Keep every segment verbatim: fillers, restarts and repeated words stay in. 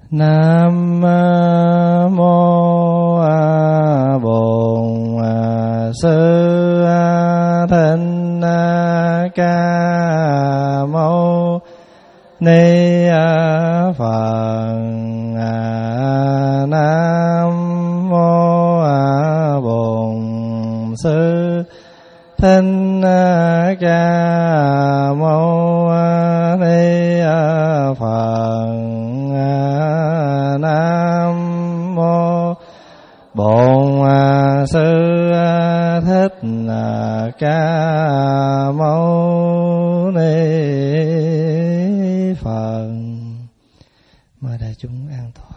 Nam mô Bổn Sư Thích Ca Mâu Ni Phật. Nam mô Bổn Sư Thích Ca Mâu Ni Phật. Nam mô Bổn Sư Thích Ca Mâu Ni Phật. Mời đại chúng an tọa.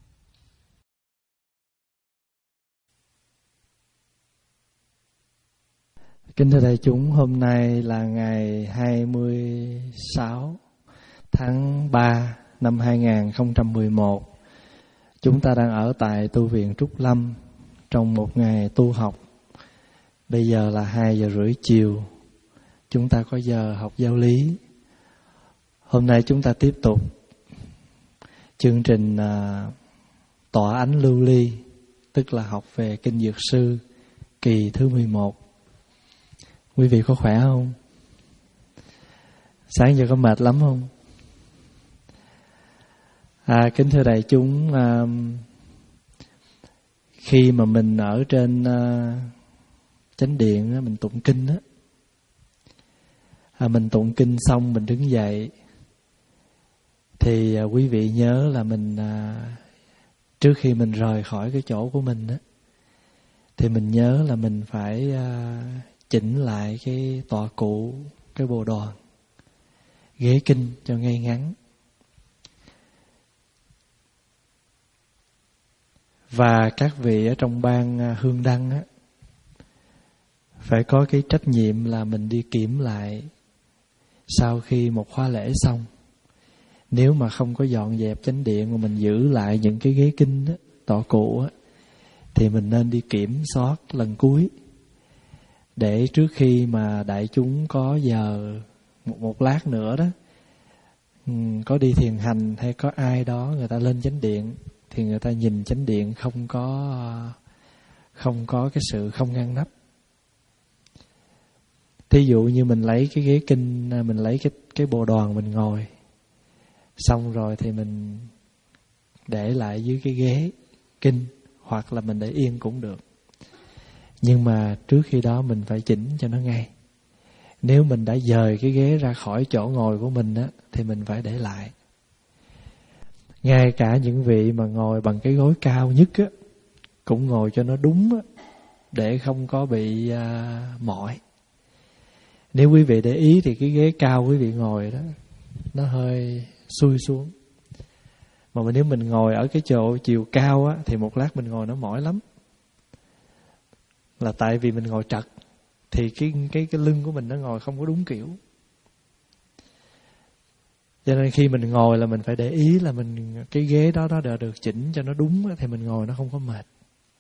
Kính thưa đại chúng, hôm nay là ngày hai mươi sáu tháng ba năm hai nghìn không trăm mười một. Chúng ta đang ở tại tu viện Trúc Lâm trong một ngày tu học. Bây giờ là hai giờ rưỡi chiều. Chúng ta có giờ học giáo lý. Hôm nay chúng ta tiếp tục chương trình uh, tọa ánh lưu ly, tức là học về Kinh Dược Sư kỳ thứ mười một. Quý vị có khỏe không? Sáng giờ có mệt lắm không? À, kính thưa đại chúng, à, khi mà mình ở trên à, chánh điện, mình tụng kinh á, à, mình tụng kinh xong mình đứng dậy, thì à, quý vị nhớ là mình à, trước khi mình rời khỏi cái chỗ của mình á, thì mình nhớ là mình phải à, chỉnh lại cái tọa cụ, cái bồ đoàn, ghế kinh cho ngay ngắn. Và các vị ở trong ban hương đăng á, phải có cái trách nhiệm là mình đi kiểm lại sau khi một khóa lễ xong. Nếu mà không có dọn dẹp chánh điện mà mình giữ lại những cái ghế kinh á, tọa cụ á, thì mình nên đi kiểm soát lần cuối, để trước khi mà đại chúng có giờ một, một lát nữa đó, có đi thiền hành hay có ai đó người ta lên chánh điện, thì người ta nhìn chánh điện không có không có cái sự không ngăn nắp. Thí dụ như mình lấy cái ghế kinh, mình lấy cái cái bồ đoàn mình ngồi xong rồi thì mình để lại dưới cái ghế kinh, hoặc là mình để yên cũng được. Nhưng mà trước khi đó mình phải chỉnh cho nó ngay. Nếu mình đã dời cái ghế ra khỏi chỗ ngồi của mình á, thì mình phải để lại. Ngay cả những vị mà ngồi bằng cái gối cao nhất á, cũng ngồi cho nó đúng á, để không có bị à, mỏi. Nếu quý vị để ý thì cái ghế cao quý vị ngồi đó, nó hơi xuôi xuống. Mà nếu mình ngồi ở cái chỗ chiều cao á, thì một lát mình ngồi nó mỏi lắm. Là tại vì mình ngồi trật, thì cái, cái, cái lưng của mình nó ngồi không có đúng kiểu. Cho nên khi mình ngồi là mình phải để ý là mình cái ghế đó đó đã được chỉnh cho nó đúng, thì mình ngồi nó không có mệt.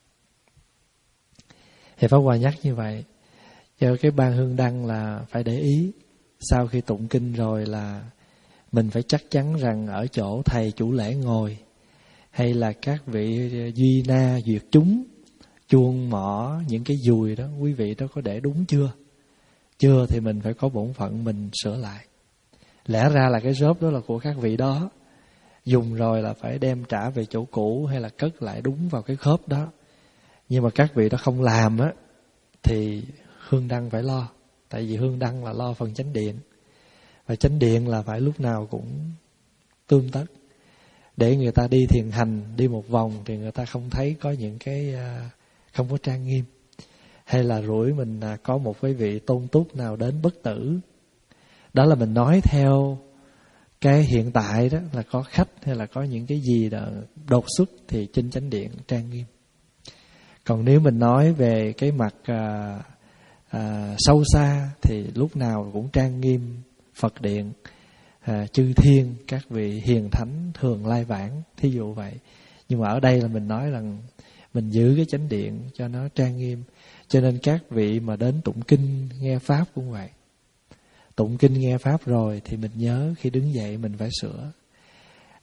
Thì Pháp Hòa nhắc như vậy. Cho cái ban hương đăng là phải để ý. Sau khi tụng kinh rồi là mình phải chắc chắn rằng ở chỗ thầy chủ lễ ngồi, hay là các vị duy na duyệt chúng, chuông mỏ, những cái dùi đó, quý vị đó có để đúng chưa? Chưa thì mình phải có bổn phận mình sửa lại. Lẽ ra là cái rớp đó là của các vị đó, dùng rồi là phải đem trả về chỗ cũ, hay là cất lại đúng vào cái khớp đó. Nhưng mà các vị đó không làm á, thì hương đăng phải lo. Tại vì hương đăng là lo phần chánh điện, và chánh điện là phải lúc nào cũng tươm tất, để người ta đi thiền hành, đi một vòng thì người ta không thấy có những cái không có trang nghiêm, hay là rủi mình có một cái vị tôn túc nào đến bất tử. Đó là mình nói theo cái hiện tại đó, là có khách hay là có những cái gì đó đột xuất thì trên chánh điện trang nghiêm. Còn nếu mình nói về cái mặt à, à, sâu xa thì lúc nào cũng trang nghiêm Phật điện, à, chư thiên, các vị hiền thánh thường lai vãng, thí dụ vậy. Nhưng mà ở đây là mình nói rằng mình giữ cái chánh điện cho nó trang nghiêm. Cho nên các vị mà đến tụng kinh, nghe Pháp cũng vậy. Tụng kinh nghe Pháp rồi thì mình nhớ khi đứng dậy mình phải sửa.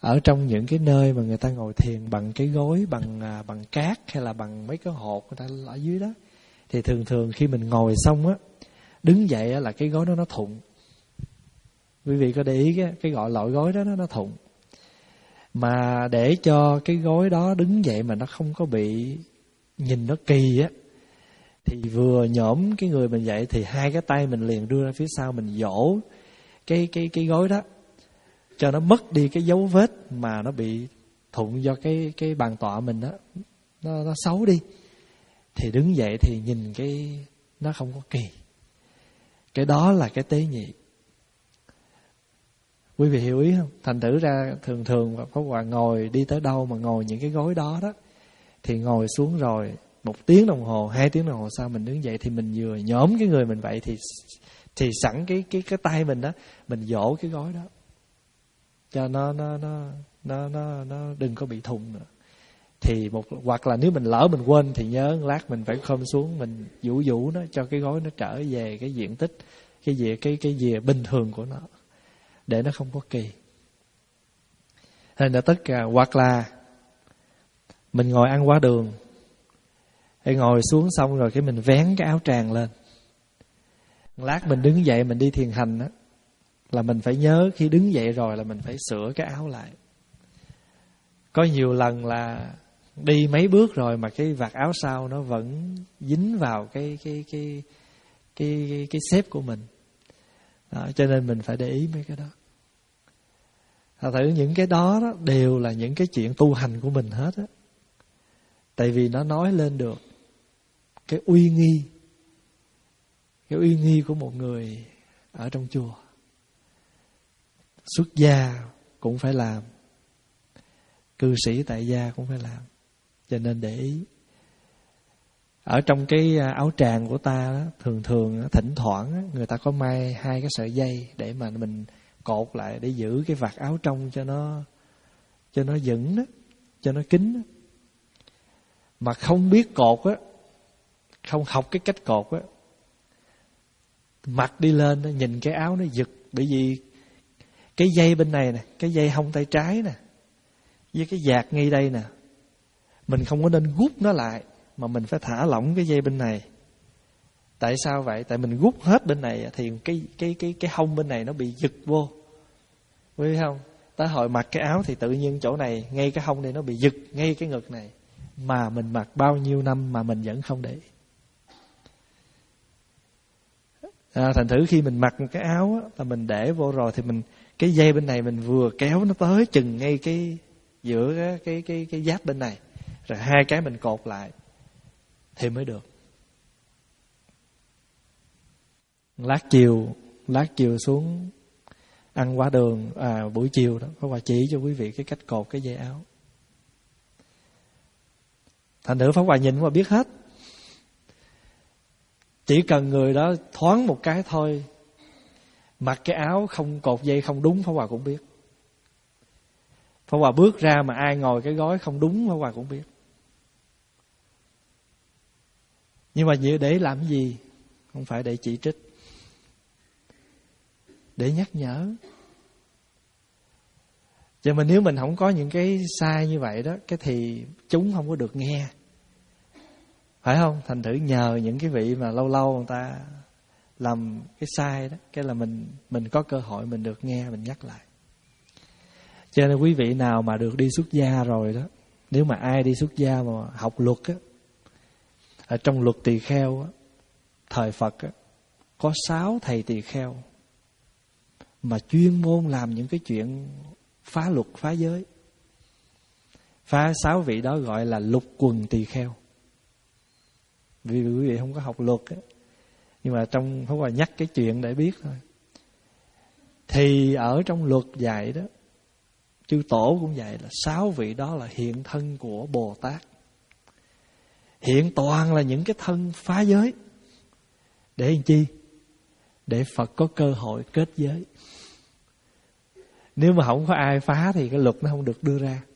ở trong những cái nơi mà người ta ngồi thiền bằng cái gối, bằng à, bằng cát hay là bằng mấy cái hột người ta ở dưới đó, thì thường thường khi mình ngồi xong á, đứng dậy á, là cái gối đó nó thụng. Quý vị có để ý cái, cái gọi loại gối đó nó, nó thụng. Mà để cho cái gối đó đứng dậy mà nó không có bị nhìn nó kỳ á, thì vừa nhổm cái người mình dậy thì hai cái tay mình liền đưa ra phía sau, mình vỗ cái cái cái gối đó cho nó mất đi cái dấu vết mà nó bị thụng do cái cái bàn tọa mình đó, nó nó xấu đi. Thì đứng dậy thì nhìn cái nó không có kỳ. Cái đó là cái tế nhị. Quý vị hiểu ý không? Thành thử ra thường thường Pháp Hòa ngồi đi tới đâu mà ngồi những cái gối đó đó, thì ngồi xuống rồi một tiếng đồng hồ, hai tiếng đồng hồ sau mình đứng dậy thì mình vừa nhổm cái người mình vậy thì thì sẵn cái cái cái tay mình đó, mình vỗ cái gối đó cho nó nó nó nó nó nó đừng có bị thủng nữa. Thì một hoặc là nếu mình lỡ mình quên thì nhớ lát mình phải khom xuống, mình vũ vũ nó cho cái gối nó trở về cái diện tích, cái gì cái cái gì bình thường của nó, để nó không có kỳ. Nên là tất cả, hoặc là mình ngồi ăn quá đường, hay ngồi xuống xong rồi cái mình vén cái áo tràng lên. Lát mình đứng dậy mình đi thiền hành á, là mình phải nhớ khi đứng dậy rồi là mình phải sửa cái áo lại. Có nhiều lần là đi mấy bước rồi mà cái vạt áo sau nó vẫn dính vào cái cái cái cái cái, cái xếp của mình. Đó, cho nên mình phải để ý mấy cái đó. Thật thử những cái đó, đó đều là những cái chuyện tu hành của mình hết á. Tại vì nó nói lên được cái uy nghi, cái uy nghi của một người ở trong chùa. Xuất gia cũng phải làm, cư sĩ tại gia cũng phải làm. Cho nên để ý. Ở trong cái áo tràng của ta đó, thường thường thỉnh thoảng người ta có may hai cái sợi dây để mà mình cột lại để giữ cái vạt áo trong cho nó cho nó vững đó, cho nó kín đó. Mà không biết cột á, không học cái cách cột á, mặc đi lên đó, nhìn cái áo nó giật. Bởi vì cái dây bên này nè, cái dây hông tay trái nè, với cái vạt ngay đây nè, mình không có nên gút nó lại, mà mình phải thả lỏng cái dây bên này. Tại sao vậy? Tại mình gút hết bên này thì cái cái cái cái hông bên này nó bị giật vô. Quý vị không? Tới hồi mặc cái áo thì tự nhiên chỗ này, ngay cái hông này nó bị giật, ngay cái ngực này. Mà mình mặc bao nhiêu năm mà mình vẫn không để ý. À, thành thử khi mình mặc cái áo á, là mình để vô rồi thì mình cái dây bên này mình vừa kéo nó tới chừng ngay cái giữa cái cái cái, cái giáp bên này, rồi hai cái mình cột lại thì mới được. Lát chiều, lát chiều xuống ăn quả đường, à buổi chiều đó, có bà chỉ cho quý vị cái cách cột cái dây áo. Thành thử Pháp Hòa nhìn mà biết hết. Chỉ cần người đó thoáng một cái thôi, mặc cái áo không cột dây không đúng, Pháp Hòa cũng biết. Pháp Hòa bước ra mà ai ngồi cái gói không đúng, Pháp Hòa cũng biết. Nhưng mà để làm cái gì? Không phải để chỉ trích, để nhắc nhở. Cho nên nếu mình không có những cái sai như vậy đó, cái thì chúng không có được nghe, phải không? Thành thử nhờ những cái vị mà lâu lâu người ta làm cái sai đó, cái là mình mình có cơ hội mình được nghe, mình nhắc lại. Cho nên quý vị nào mà được đi xuất gia rồi đó, nếu mà ai đi xuất gia mà học luật á, ở trong luật tỳ kheo á, thời Phật á, có sáu thầy tỳ kheo mà chuyên môn làm những cái chuyện phá luật, phá giới. Phá sáu vị đó gọi là lục quần tỳ kheo. Vì quý vị không có học luật á, nhưng mà trong Pháp Hòa nhắc cái chuyện để biết thôi. Thì ở trong luật dạy đó, chư tổ cũng dạy là sáu vị đó là hiện thân của Bồ Tát. Hiện toàn là những cái thân phá giới. Để làm chi? Để Phật có cơ hội kết giới. Nếu mà không có ai phá thì cái luật nó không được đưa ra.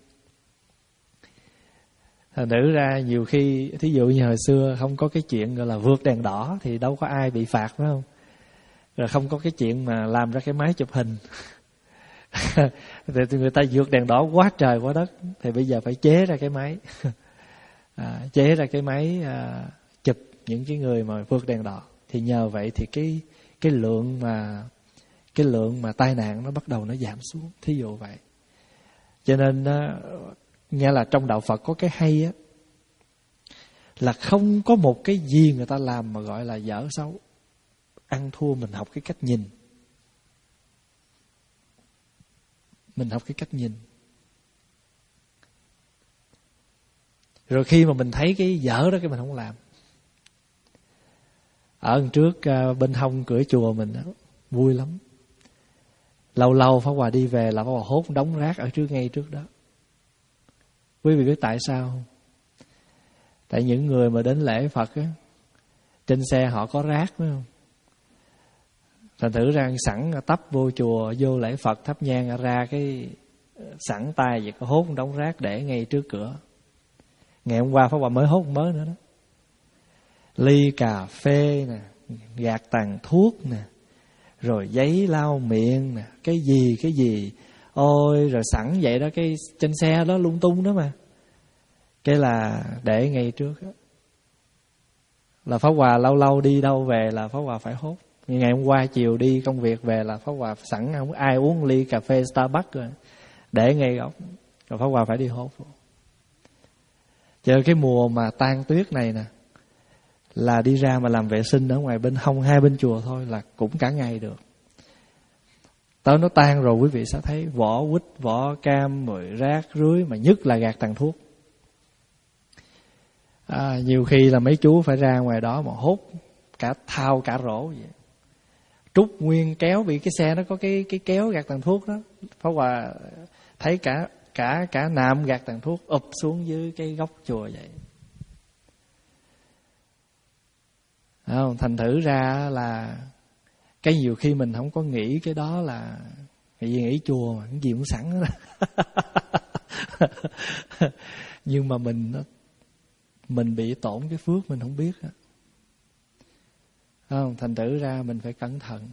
Thành thử ra nhiều khi, thí dụ như hồi xưa không có cái chuyện gọi là vượt đèn đỏ thì đâu có ai bị phạt, phải không? Rồi không có cái chuyện mà làm ra cái máy chụp hình Thì người ta vượt đèn đỏ quá trời quá đất, thì bây giờ phải chế ra cái máy à, chế ra cái máy à, chụp những cái người mà vượt đèn đỏ. Thì nhờ vậy thì cái cái lượng mà cái lượng mà tai nạn nó bắt đầu nó giảm xuống, thí dụ vậy. Cho nên nghe là trong đạo Phật có cái hay á, là không có một cái gì người ta làm mà gọi là dở xấu. Ăn thua mình học cái cách nhìn. Mình học cái cách nhìn. Rồi khi mà mình thấy cái dở đó, cái mình không làm. Ở đằng trước bên hông cửa chùa mình đó, vui lắm. Lâu lâu Pháp Hòa đi về là Pháp Hòa hốt đống rác ở trước ngay trước đó. Quý vị biết tại sao không? Tại những người mà đến lễ Phật á, trên xe họ có rác phải không? Thành thử ra sẵn tấp vô chùa, vô lễ Phật thắp nhang ra cái sẵn tay vậy, có hốt đống rác để ngay trước cửa. Ngày hôm qua Pháp Hòa mới hốt mớ nữa đó. Ly cà phê nè, gạt tàn thuốc nè, rồi giấy lau miệng nè, cái gì cái gì. Ôi rồi sẵn vậy đó, cái trên xe đó lung tung đó mà. Cái là để ngay trước đó. Là Pháp Hòa lâu lâu đi đâu về là Pháp Hòa phải hốt. Ngày hôm qua chiều đi công việc về là Pháp Hòa sẵn không ai uống ly cà phê Starbucks rồi, để ngay góc. Rồi Pháp Hòa phải đi hốt. Chờ cái mùa mà tan tuyết này nè, là đi ra mà làm vệ sinh ở ngoài bên hông hai bên chùa thôi là cũng cả ngày được. Tới nó tan rồi quý vị sẽ thấy vỏ quýt, vỏ cam, rồi rác rưới, mà nhất là gạt tàn thuốc. À, nhiều khi là mấy chú phải ra ngoài đó mà hốt cả thao cả rổ vậy. Trút nguyên kéo, vì cái xe nó có cái cái kéo gạt tàn thuốc đó. Pháp Hòa thấy cả cả cả nạm gạt tàn thuốc ụp xuống dưới cái góc chùa vậy. Không, thành thử ra là cái nhiều khi mình không có nghĩ cái đó là cái gì, nghĩ chùa mà cái gì cũng sẵn đó. Nhưng mà mình mình bị tổn cái phước mình không biết đó. Không, thành thử ra mình phải cẩn thận.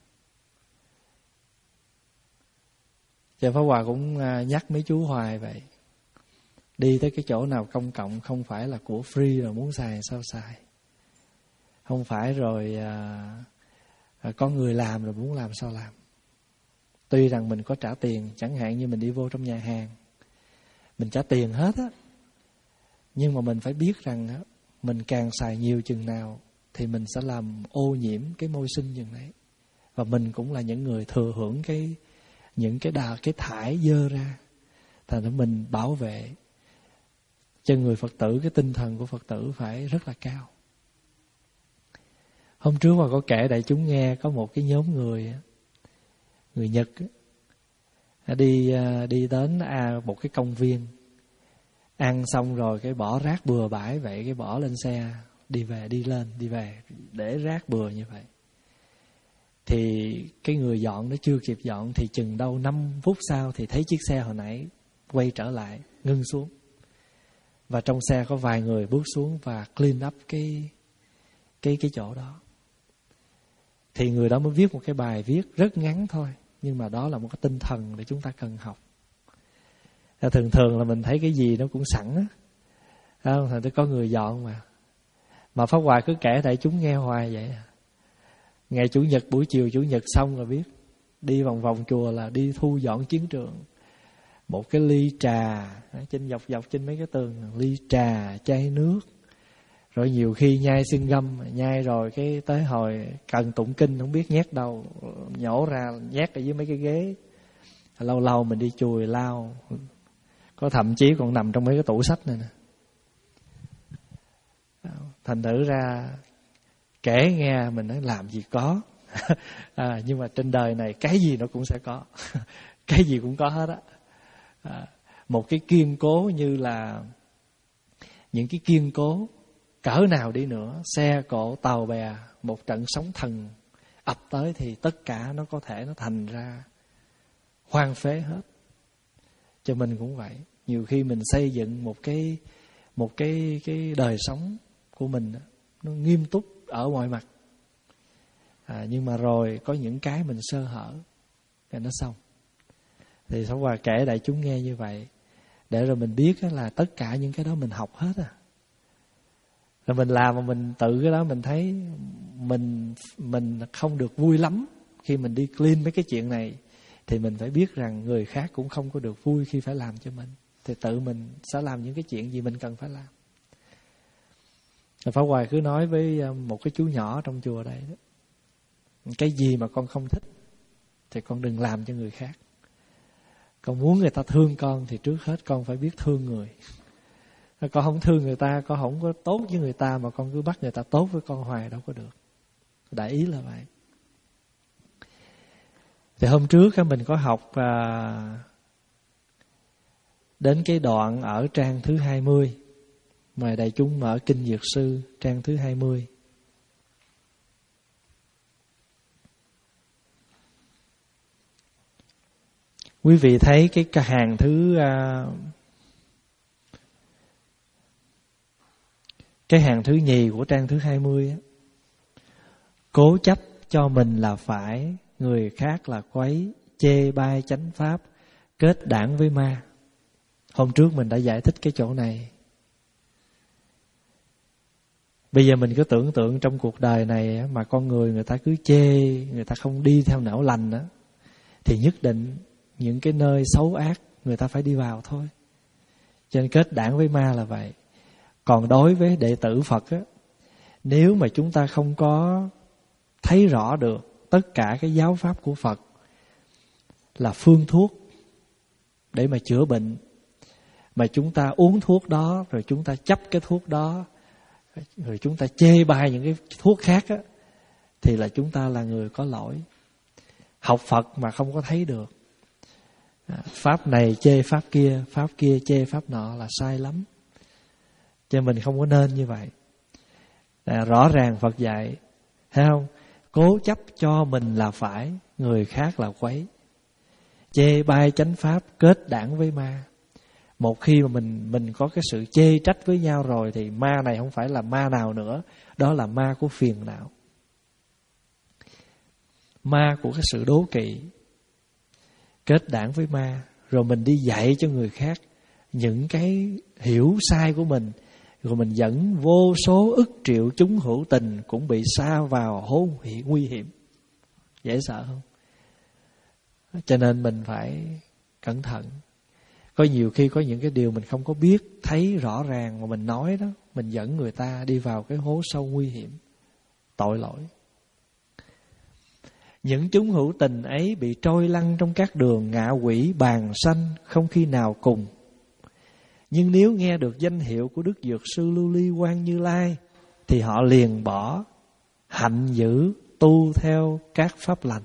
Và Pháp Hòa cũng nhắc mấy chú hoài vậy. Đi tới cái chỗ nào công cộng không phải là của free rồi muốn xài sao xài. Không phải rồi à, à, có người làm rồi muốn làm sao làm. Tuy rằng mình có trả tiền, chẳng hạn như mình đi vô trong nhà hàng, mình trả tiền hết á, nhưng mà mình phải biết rằng á, mình càng xài nhiều chừng nào thì mình sẽ làm ô nhiễm cái môi sinh chừng đấy. Và mình cũng là những người thừa hưởng cái những cái đà cái thải dơ ra. Thành ra mình bảo vệ cho người Phật tử, cái tinh thần của Phật tử phải rất là cao. Hôm trước mà có kể đại chúng nghe, có một cái nhóm người người Nhật đi đi đến à, một cái công viên, ăn xong rồi cái bỏ rác bừa bãi vậy, cái bỏ lên xe đi về, đi lên đi về, để rác bừa như vậy. Thì cái người dọn nó chưa kịp dọn thì chừng đâu năm phút sau thì thấy chiếc xe hồi nãy quay trở lại, ngưng xuống. Và trong xe có vài người bước xuống và clean up cái cái cái chỗ đó. Thì người đó mới viết một cái bài viết rất ngắn thôi, nhưng mà đó là một cái tinh thần để chúng ta cần học. Thường thường là mình thấy cái gì nó cũng sẵn á, không? Thành có người dọn mà. Mà Pháp Hòa cứ kể đại chúng nghe hoài vậy. Ngày Chủ nhật, buổi chiều Chủ nhật xong rồi biết, đi vòng vòng chùa là đi thu dọn chiến trường. Một cái ly trà trên dọc dọc trên mấy cái tường, ly trà, chai nước. Rồi nhiều khi nhai xương găm, nhai rồi cái tới hồi cần tụng kinh không biết nhét đâu, nhổ ra nhét ở dưới mấy cái ghế. Lâu lâu mình đi chùi lau, có thậm chí còn nằm trong mấy cái tủ sách này nè. Thành thử ra kể nghe mình nói làm gì có. À, nhưng mà trên đời này cái gì nó cũng sẽ có. Cái gì cũng có hết á. À, một cái kiên cố như là những cái kiên cố cỡ nào đi nữa, xe cộ tàu bè, một trận sóng thần ập tới thì tất cả nó có thể nó thành ra hoang phế hết. Cho mình cũng vậy. Nhiều khi mình xây dựng một cái một cái cái đời sống của mình nó nghiêm túc ở mọi mặt, à, nhưng mà rồi có những cái mình sơ hở thì nó xong. Thì Pháp Hòa kể đại chúng nghe như vậy, để rồi mình biết là tất cả những cái đó mình học hết à. Rồi mình làm mà mình tự cái đó mình thấy mình mình không được vui lắm khi mình đi clean mấy cái chuyện này, thì mình phải biết rằng người khác cũng không có được vui khi phải làm cho mình. Thì tự mình sẽ làm những cái chuyện gì mình cần phải làm. Rồi Pháp Hòa cứ nói với một cái chú nhỏ trong chùa đây đó, cái gì mà con không thích thì con đừng làm cho người khác. Con muốn người ta thương con thì trước hết con phải biết thương người. Con không thương người ta, con không có tốt với người ta, mà con cứ bắt người ta tốt với con hoài đâu có được. Đại ý là vậy. Thì hôm trước mình có học à, đến cái đoạn ở trang thứ hai mươi. Mời đại chúng mở Kinh Dược Sư trang thứ hai mươi. Quý vị thấy cái hàng thứ à, cái hàng thứ nhì của trang thứ hai mươi á. Cố chấp cho mình là phải, người khác là quấy, chê bai chánh pháp, kết đảng với ma. Hôm trước mình đã giải thích cái chỗ này. Bây giờ mình cứ tưởng tượng trong cuộc đời này mà con người người ta cứ chê, người ta không đi theo nẻo lành á, thì nhất định những cái nơi xấu ác người ta phải đi vào thôi. Cho nên kết đảng với ma là vậy. Còn đối với đệ tử Phật á, nếu mà chúng ta không có thấy rõ được tất cả cái giáo pháp của Phật là phương thuốc để mà chữa bệnh, mà chúng ta uống thuốc đó rồi chúng ta chấp cái thuốc đó, rồi chúng ta chê bai những cái thuốc khác á, thì là chúng ta là người có lỗi. Học Phật mà không có thấy được, pháp này chê pháp kia, pháp kia chê pháp nọ là sai lắm. Cho mình không có nên như vậy. À, rõ ràng Phật dạy, thấy không? Cố chấp cho mình là phải, người khác là quấy. Chê bai chánh pháp, kết đảng với ma. Một khi mà mình mình có cái sự chê trách với nhau rồi, thì ma này không phải là ma nào nữa, đó là ma của phiền não, ma của cái sự đố kỵ. Kết đảng với ma, rồi mình đi dạy cho người khác những cái hiểu sai của mình, rồi mình dẫn vô số ức triệu chúng hữu tình cũng bị sa vào hố nguy hiểm. Dễ sợ không? Cho nên mình phải cẩn thận. Có nhiều khi có những cái điều mình không có biết, thấy rõ ràng mà mình nói đó, mình dẫn người ta đi vào cái hố sâu nguy hiểm, tội lỗi. Những chúng hữu tình ấy bị trôi lăn trong các đường ngạ quỷ bàn sanh, không khi nào cùng. Nhưng nếu nghe được danh hiệu của Đức Dược Sư Lưu Ly Quang Như Lai, thì họ liền bỏ hạnh dữ tu theo các pháp lành.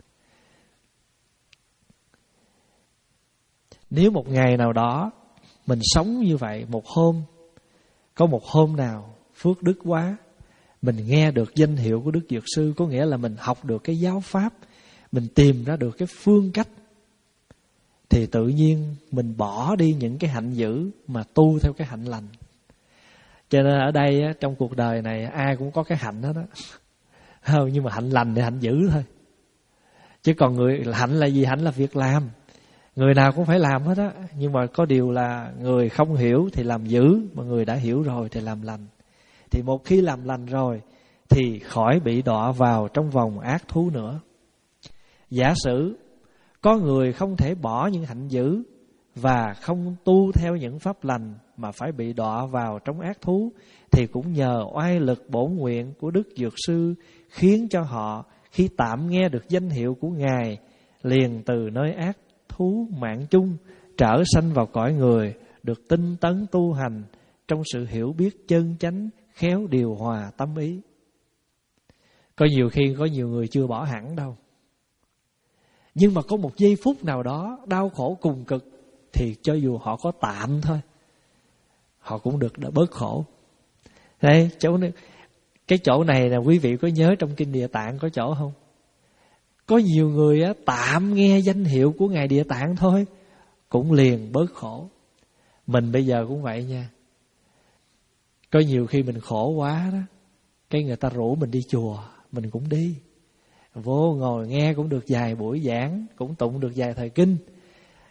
Nếu một ngày nào đó mình sống như vậy, một hôm, có một hôm nào phước đức quá, mình nghe được danh hiệu của Đức Dược Sư, có nghĩa là mình học được cái giáo pháp, mình tìm ra được cái phương cách, thì tự nhiên mình bỏ đi những cái hạnh dữ mà tu theo cái hạnh lành. Cho nên ở đây trong cuộc đời này ai cũng có cái hạnh đó đó. Không, nhưng mà hạnh lành thì hạnh dữ thôi. Chứ còn người hạnh là gì? Hạnh là việc làm. Người nào cũng phải làm hết á. Nhưng mà có điều là người không hiểu thì làm dữ, mà người đã hiểu rồi thì làm lành. Thì một khi làm lành rồi thì khỏi bị đọa vào trong vòng ác thú nữa. Giả sử có người không thể bỏ những hạnh dữ và không tu theo những pháp lành mà phải bị đọa vào trong ác thú, thì cũng nhờ oai lực bổn nguyện của Đức Dược Sư khiến cho họ khi tạm nghe được danh hiệu của Ngài, liền từ nơi ác thú mạng chung trở sanh vào cõi người, được tinh tấn tu hành trong sự hiểu biết chân chánh, khéo điều hòa tâm ý. Có nhiều khi có nhiều người chưa bỏ hẳn đâu, nhưng mà có một giây phút nào đó đau khổ cùng cực, thì cho dù họ có tạm thôi, họ cũng được đỡ bớt khổ. Đây, chỗ này, cái chỗ này là quý vị có nhớ trong Kinh Địa Tạng có chỗ không? Có nhiều người á, tạm nghe danh hiệu của Ngài Địa Tạng thôi, cũng liền bớt khổ. Mình bây giờ cũng vậy nha. Có nhiều khi mình khổ quá đó, cái người ta rủ mình đi chùa, mình cũng đi. Vô ngồi nghe cũng được vài buổi giảng, cũng tụng được vài thời kinh.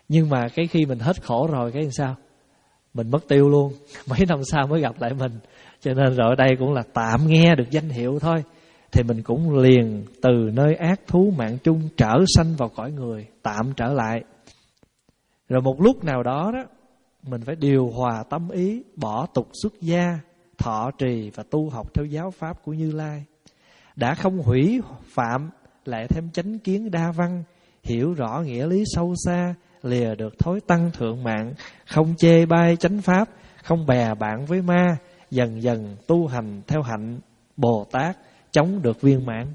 Nhưng mà cái khi mình hết khổ rồi cái làm sao? Mình mất tiêu luôn. Mấy năm sau mới gặp lại mình. Cho nên rồi ở đây cũng là tạm nghe được danh hiệu thôi, thì mình cũng liền từ nơi ác thú mạng chung trở sanh vào cõi người, tạm trở lại. Rồi một lúc nào đó đó, mình phải điều hòa tâm ý, bỏ tục xuất gia, thọ trì và tu học theo giáo pháp của Như Lai. Đã không hủy phạm, lại thêm chánh kiến đa văn, hiểu rõ nghĩa lý sâu xa, lìa được thối tăng thượng mạng, không chê bai chánh pháp, không bè bạn với ma, dần dần tu hành theo hạnh Bồ Tát, chống được viên mãn.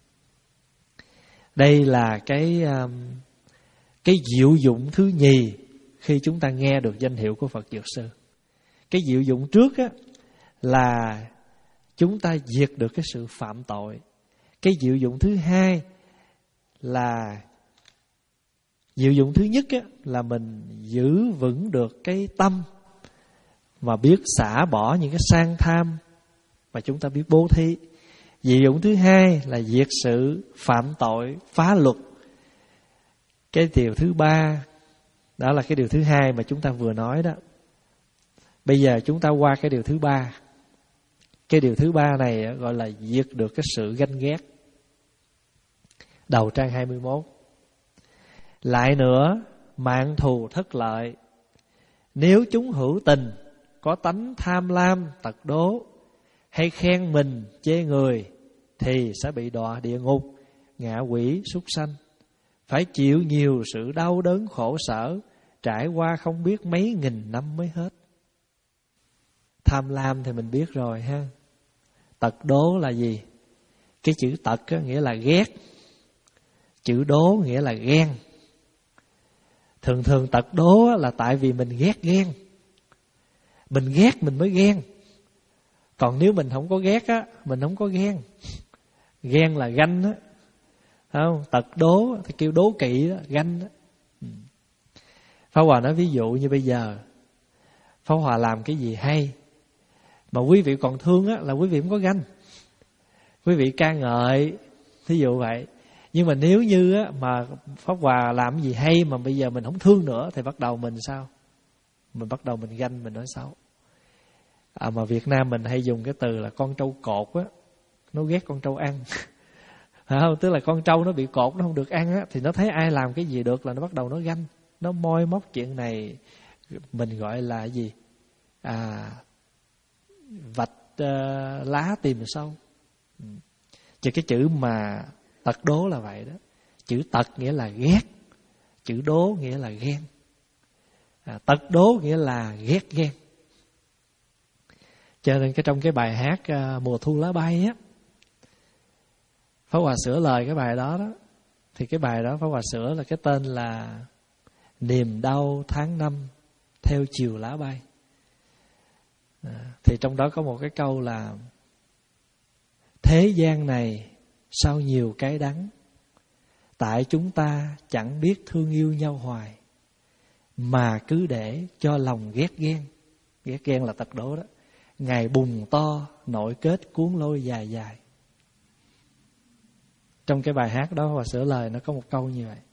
Đây là cái cái diệu dụng thứ nhì khi chúng ta nghe được danh hiệu của Phật Dược Sư. Cái diệu dụng trước á là chúng ta diệt được cái sự phạm tội. Cái diệu dụng thứ hai là diệu dụng thứ nhất á, là mình giữ vững được cái tâm mà biết xả bỏ những cái sang tham mà chúng ta biết bố thí. Diệu dụng thứ hai là diệt sự phạm tội, phá luật. Cái điều thứ ba, đó là cái điều thứ hai mà chúng ta vừa nói đó. Bây giờ chúng ta qua cái điều thứ ba. Cái điều thứ ba này gọi là diệt được cái sự ganh ghét. Đầu trang hai mươi mốt. Lại nữa, mạng thù thất lợi, nếu chúng hữu tình, có tánh tham lam, tật đố, hay khen mình, chê người, thì sẽ bị đọa địa ngục, ngạ quỷ, súc sanh, phải chịu nhiều sự đau đớn khổ sở, trải qua không biết mấy nghìn năm mới hết. Tham lam thì mình biết rồi ha. Tật đố là gì? Cái chữ tật á, nghĩa là ghét. Chữ đố nghĩa là ghen. Thường thường tật đố á, là tại vì mình ghét ghen. Mình ghét mình mới ghen. Còn nếu mình không có ghét á, mình không có ghen. Ghen là ganh á, không? Tật đố thì kêu đố kỵ đó, ganh đó. Pháp Hòa nói ví dụ như bây giờ Pháp Hòa làm cái gì hay mà quý vị còn thương á, là quý vị không có ganh. Quý vị ca ngợi, thí dụ vậy. Nhưng mà nếu như á, mà Pháp Hòa làm cái gì hay mà bây giờ mình không thương nữa, thì bắt đầu mình sao? Mình bắt đầu mình ganh, mình nói xấu. À, mà Việt Nam mình hay dùng cái từ là con trâu cột á, nó ghét con trâu ăn. Không? Tức là con trâu nó bị cột, nó không được ăn á, thì nó thấy ai làm cái gì được là nó bắt đầu nó ganh. Nó moi móc chuyện này, mình gọi là gì? À, vạch uh, lá tìm sâu. Chứ cái chữ mà tật đố là vậy đó. Chữ tật nghĩa là ghét, chữ đố nghĩa là ghen. À, tật đố nghĩa là ghét ghen. Cho nên cái trong cái bài hát uh, Mùa Thu Lá Bay á, Pháp Hòa sửa lời cái bài đó đó. Thì cái bài đó Pháp Hòa sửa là cái tên là Niềm đau tháng năm theo chiều lá bay. À, thì trong đó có một cái câu là thế gian này sao nhiều cái đắng, tại chúng ta chẳng biết thương yêu nhau hoài, mà cứ để cho lòng ghét ghen. Ghét ghen là tật đố đó. Ngày bùng to nội kết cuốn lôi dài dài. Trong cái bài hát đó Hòa sửa lời nó có một câu như vậy.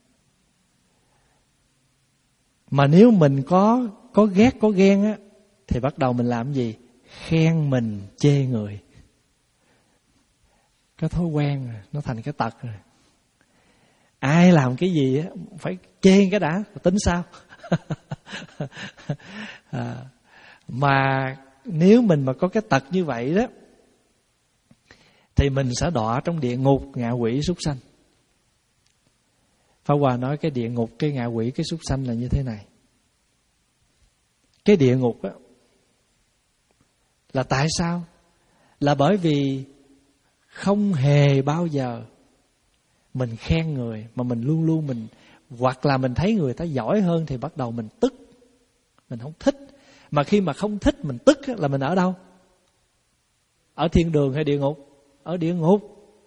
Mà nếu mình có có ghét có ghen á, thì bắt đầu mình làm gì? Khen mình chê người. Cái thói quen rồi, nó thành cái tật rồi. Ai làm cái gì á phải chê cái đã, tính sao? À, mà nếu mình mà có cái tật như vậy đó, thì mình sẽ đọa trong địa ngục, ngạ quỷ, súc sanh. Pháp Hòa nói cái địa ngục, cái ngạ quỷ, cái súc sanh là như thế này. Cái địa ngục á, là tại sao? Là bởi vì không hề bao giờ mình khen người, mà mình luôn luôn mình, hoặc là mình thấy người ta giỏi hơn thì bắt đầu mình tức, mình không thích. Mà khi mà không thích mình tức á, là mình ở đâu? Ở thiên đường hay địa ngục? Ở địa ngục.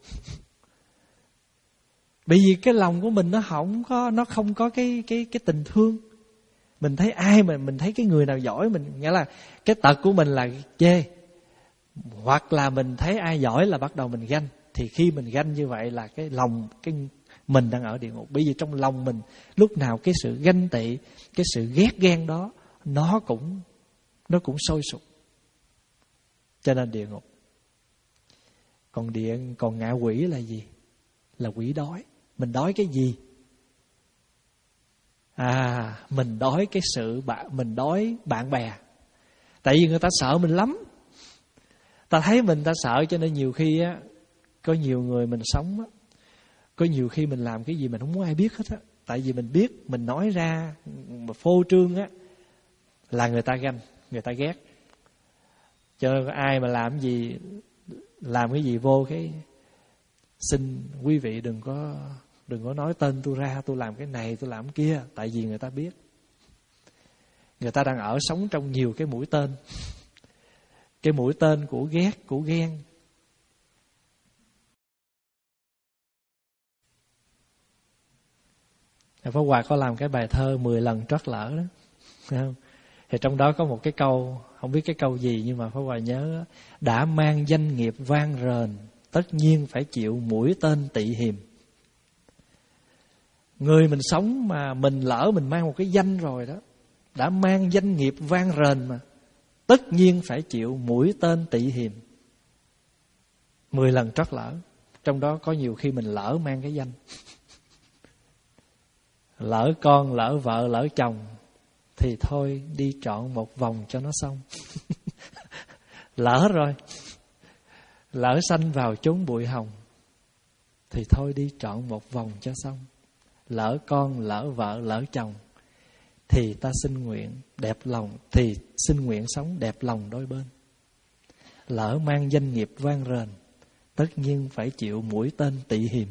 Bởi vì cái lòng của mình nó không có, nó không có cái cái cái tình thương. Mình thấy ai mà mình thấy cái người nào giỏi, mình nghĩa là cái tật của mình là chê. Hoặc là mình thấy ai giỏi là bắt đầu mình ganh. Thì khi mình ganh như vậy là cái lòng, cái mình đang ở địa ngục. Bởi vì trong lòng mình lúc nào cái sự ganh tị, cái sự ghét ghen đó nó cũng nó cũng sôi sục. Cho nên địa ngục. Còn địa còn ngạ quỷ là gì? Là quỷ đói. Mình đói cái gì? À, mình đói cái sự bạn, mình đói bạn bè. Tại vì người ta sợ mình lắm. Ta thấy mình ta sợ, cho nên nhiều khi á, có nhiều người mình sống á, có nhiều khi mình làm cái gì mình không muốn ai biết hết á. Tại vì mình biết mình nói ra mà phô trương á là người ta ganh, người ta ghét. Cho nên ai mà làm gì, làm cái gì vô cái xin quý vị đừng có đừng có nói tên tôi ra, tôi làm cái này, tôi làm cái kia. Tại vì người ta biết người ta đang ở sống trong nhiều cái mũi tên. Cái mũi tên của ghét, của ghen. Pháp Hòa có làm cái bài thơ mười lần trót lỡ đó, thấy không? Thì trong đó có một cái câu, không biết cái câu gì nhưng mà Pháp Hòa nhớ: đã mang danh nghiệp vang rền, tất nhiên phải chịu mũi tên tị hiềm. Người mình sống mà mình lỡ mình mang một cái danh rồi đó, đã mang danh nghiệp vang rền mà, tất nhiên phải chịu mũi tên tị hiềm. Mười lần trót lỡ. Trong đó có nhiều khi mình lỡ mang cái danh. Lỡ con, lỡ vợ, lỡ chồng thì thôi đi trọn một vòng cho nó xong. Lỡ rồi, lỡ sanh vào chốn bụi hồng thì thôi đi trọn một vòng cho xong. Lỡ con, lỡ vợ, lỡ chồng thì ta xin nguyện đẹp lòng, thì xin nguyện sống đẹp lòng đôi bên. Lỡ mang danh nghiệp vang rền, tất nhiên phải chịu mũi tên tị hiềm.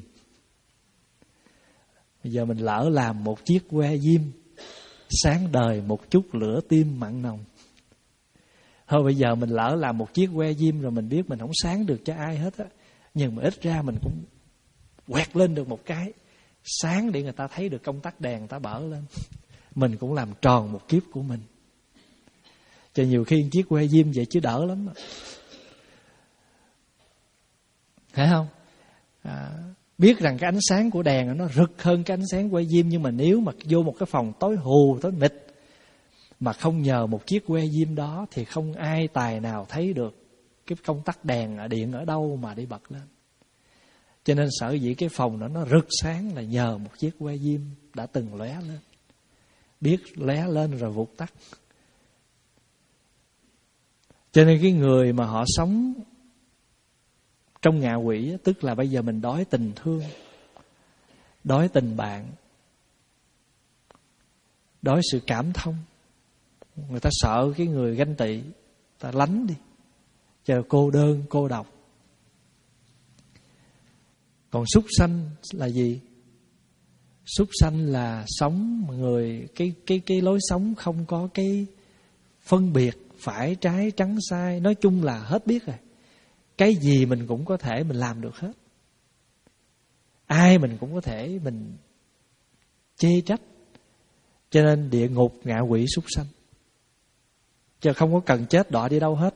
Bây giờ mình lỡ làm một chiếc que diêm, sáng đời một chút lửa tim mặn nồng. Thôi bây giờ mình lỡ làm một chiếc que diêm rồi mình biết mình không sáng được cho ai hết á, nhưng mà ít ra mình cũng quẹt lên được một cái sáng để người ta thấy được công tắc đèn, người ta bở lên. Mình cũng làm tròn một kiếp của mình. Cho nhiều khi chiếc que diêm vậy chứ đỡ lắm. Thấy không? À, biết rằng cái ánh sáng của đèn nó rực hơn cái ánh sáng que diêm, nhưng mà nếu mà vô một cái phòng tối hù, tối mịt mà không nhờ một chiếc que diêm đó thì không ai tài nào thấy được cái công tắc đèn ở điện ở đâu mà đi bật lên. Cho nên sở dĩ cái phòng đó nó rực sáng là nhờ một chiếc que diêm đã từng lóe lên. Biết lóe lên rồi vụt tắt. Cho nên cái người mà họ sống trong ngạ quỷ, tức là bây giờ mình đói tình thương, đói tình bạn, đói sự cảm thông. Người ta sợ cái người ganh tị, ta lánh đi, chờ cô đơn, cô độc. Còn súc sanh là gì? Súc sanh là sống người cái cái cái lối sống không có cái phân biệt phải trái trắng sai, nói chung là hết biết rồi. Cái gì mình cũng có thể mình làm được hết. Ai mình cũng có thể mình chê trách. Cho nên địa ngục ngạ quỷ súc sanh. Chứ không có cần chết đọa đi đâu hết.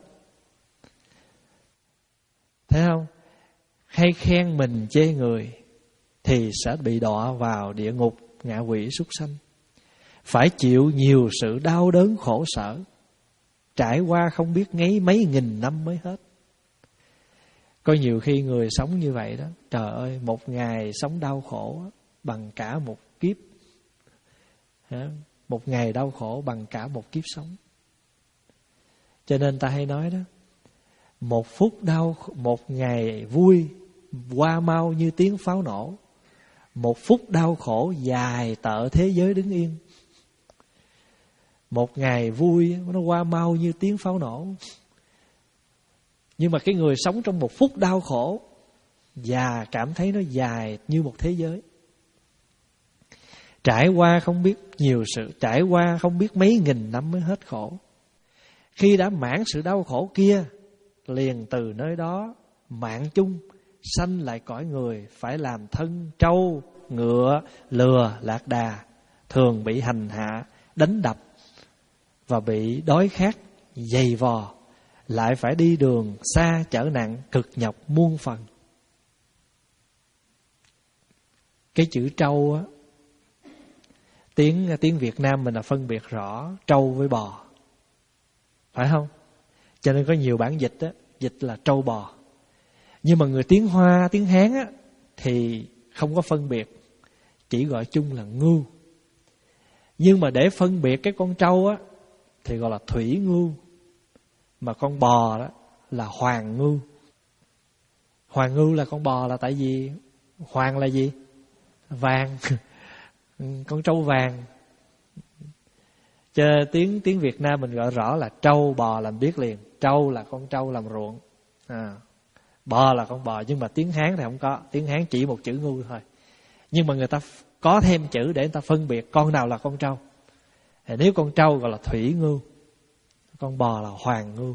Thấy không? Hay khen mình chê người thì sẽ bị đọa vào địa ngục ngạ quỷ súc sanh. Phải chịu nhiều sự đau đớn khổ sở, trải qua không biết ngấy mấy nghìn năm mới hết. Có nhiều khi người sống như vậy đó, trời ơi, một ngày sống đau khổ bằng cả một kiếp. Một ngày đau khổ bằng cả một kiếp sống. Cho nên ta hay nói đó, một phút đau, một ngày vui qua mau như tiếng pháo nổ, một phút đau khổ dài tợ thế giới đứng yên. Một ngày vui nó qua mau như tiếng pháo nổ, nhưng mà cái người sống trong một phút đau khổ và cảm thấy nó dài như một thế giới. Trải qua không biết nhiều sự, trải qua không biết mấy nghìn năm mới hết khổ. Khi đã mãn sự đau khổ kia, liền từ nơi đó mạng chung sanh lại cõi người, phải làm thân trâu, ngựa, lừa, lạc đà, thường bị hành hạ, đánh đập và bị đói khát, dày vò, lại phải đi đường xa chở nặng, cực nhọc muôn phần. Cái chữ trâu á, tiếng tiếng Việt Nam mình là phân biệt rõ trâu với bò, phải không? Cho nên có nhiều bản dịch á, dịch là trâu bò. Nhưng mà người tiếng Hoa, tiếng Hán á thì không có phân biệt, chỉ gọi chung là ngưu. Nhưng mà để phân biệt cái con trâu á thì gọi là thủy ngưu, mà con bò đó là hoàng ngưu. Hoàng ngưu là con bò, là tại vì hoàng là gì? Vàng. Con trâu vàng. Cho tiếng tiếng Việt Nam mình gọi rõ là trâu bò làm biết liền. Trâu là con trâu làm ruộng, à, bò là con bò. Nhưng mà tiếng Hán thì không có, tiếng Hán chỉ một chữ ngu thôi. Nhưng mà người ta có thêm chữ để người ta phân biệt con nào là con trâu. Thì nếu con trâu gọi là thủy ngưu, con bò là hoàng ngưu.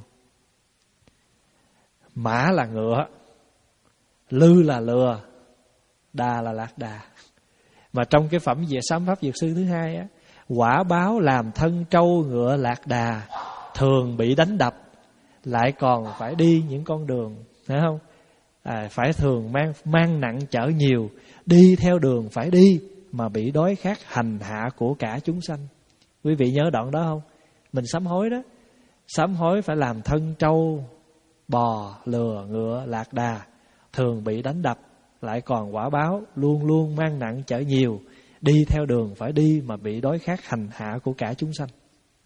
Mã là ngựa, lư là lừa, đà là lạc đà. Mà trong cái phẩm về Sám Pháp Dược Sư thứ hai á, quả báo làm thân trâu ngựa lạc đà, thường bị đánh đập, lại còn phải đi những con đường, thấy không? À, phải thường mang mang nặng chở nhiều, đi theo đường phải đi mà bị đói khát hành hạ của cả chúng sanh. Quý vị nhớ đoạn đó không? Mình sám hối đó, sám hối phải làm thân trâu, bò, lừa, ngựa, lạc đà, thường bị đánh đập, lại còn quả báo luôn luôn mang nặng chở nhiều, đi theo đường phải đi mà bị đói khát hành hạ của cả chúng sanh.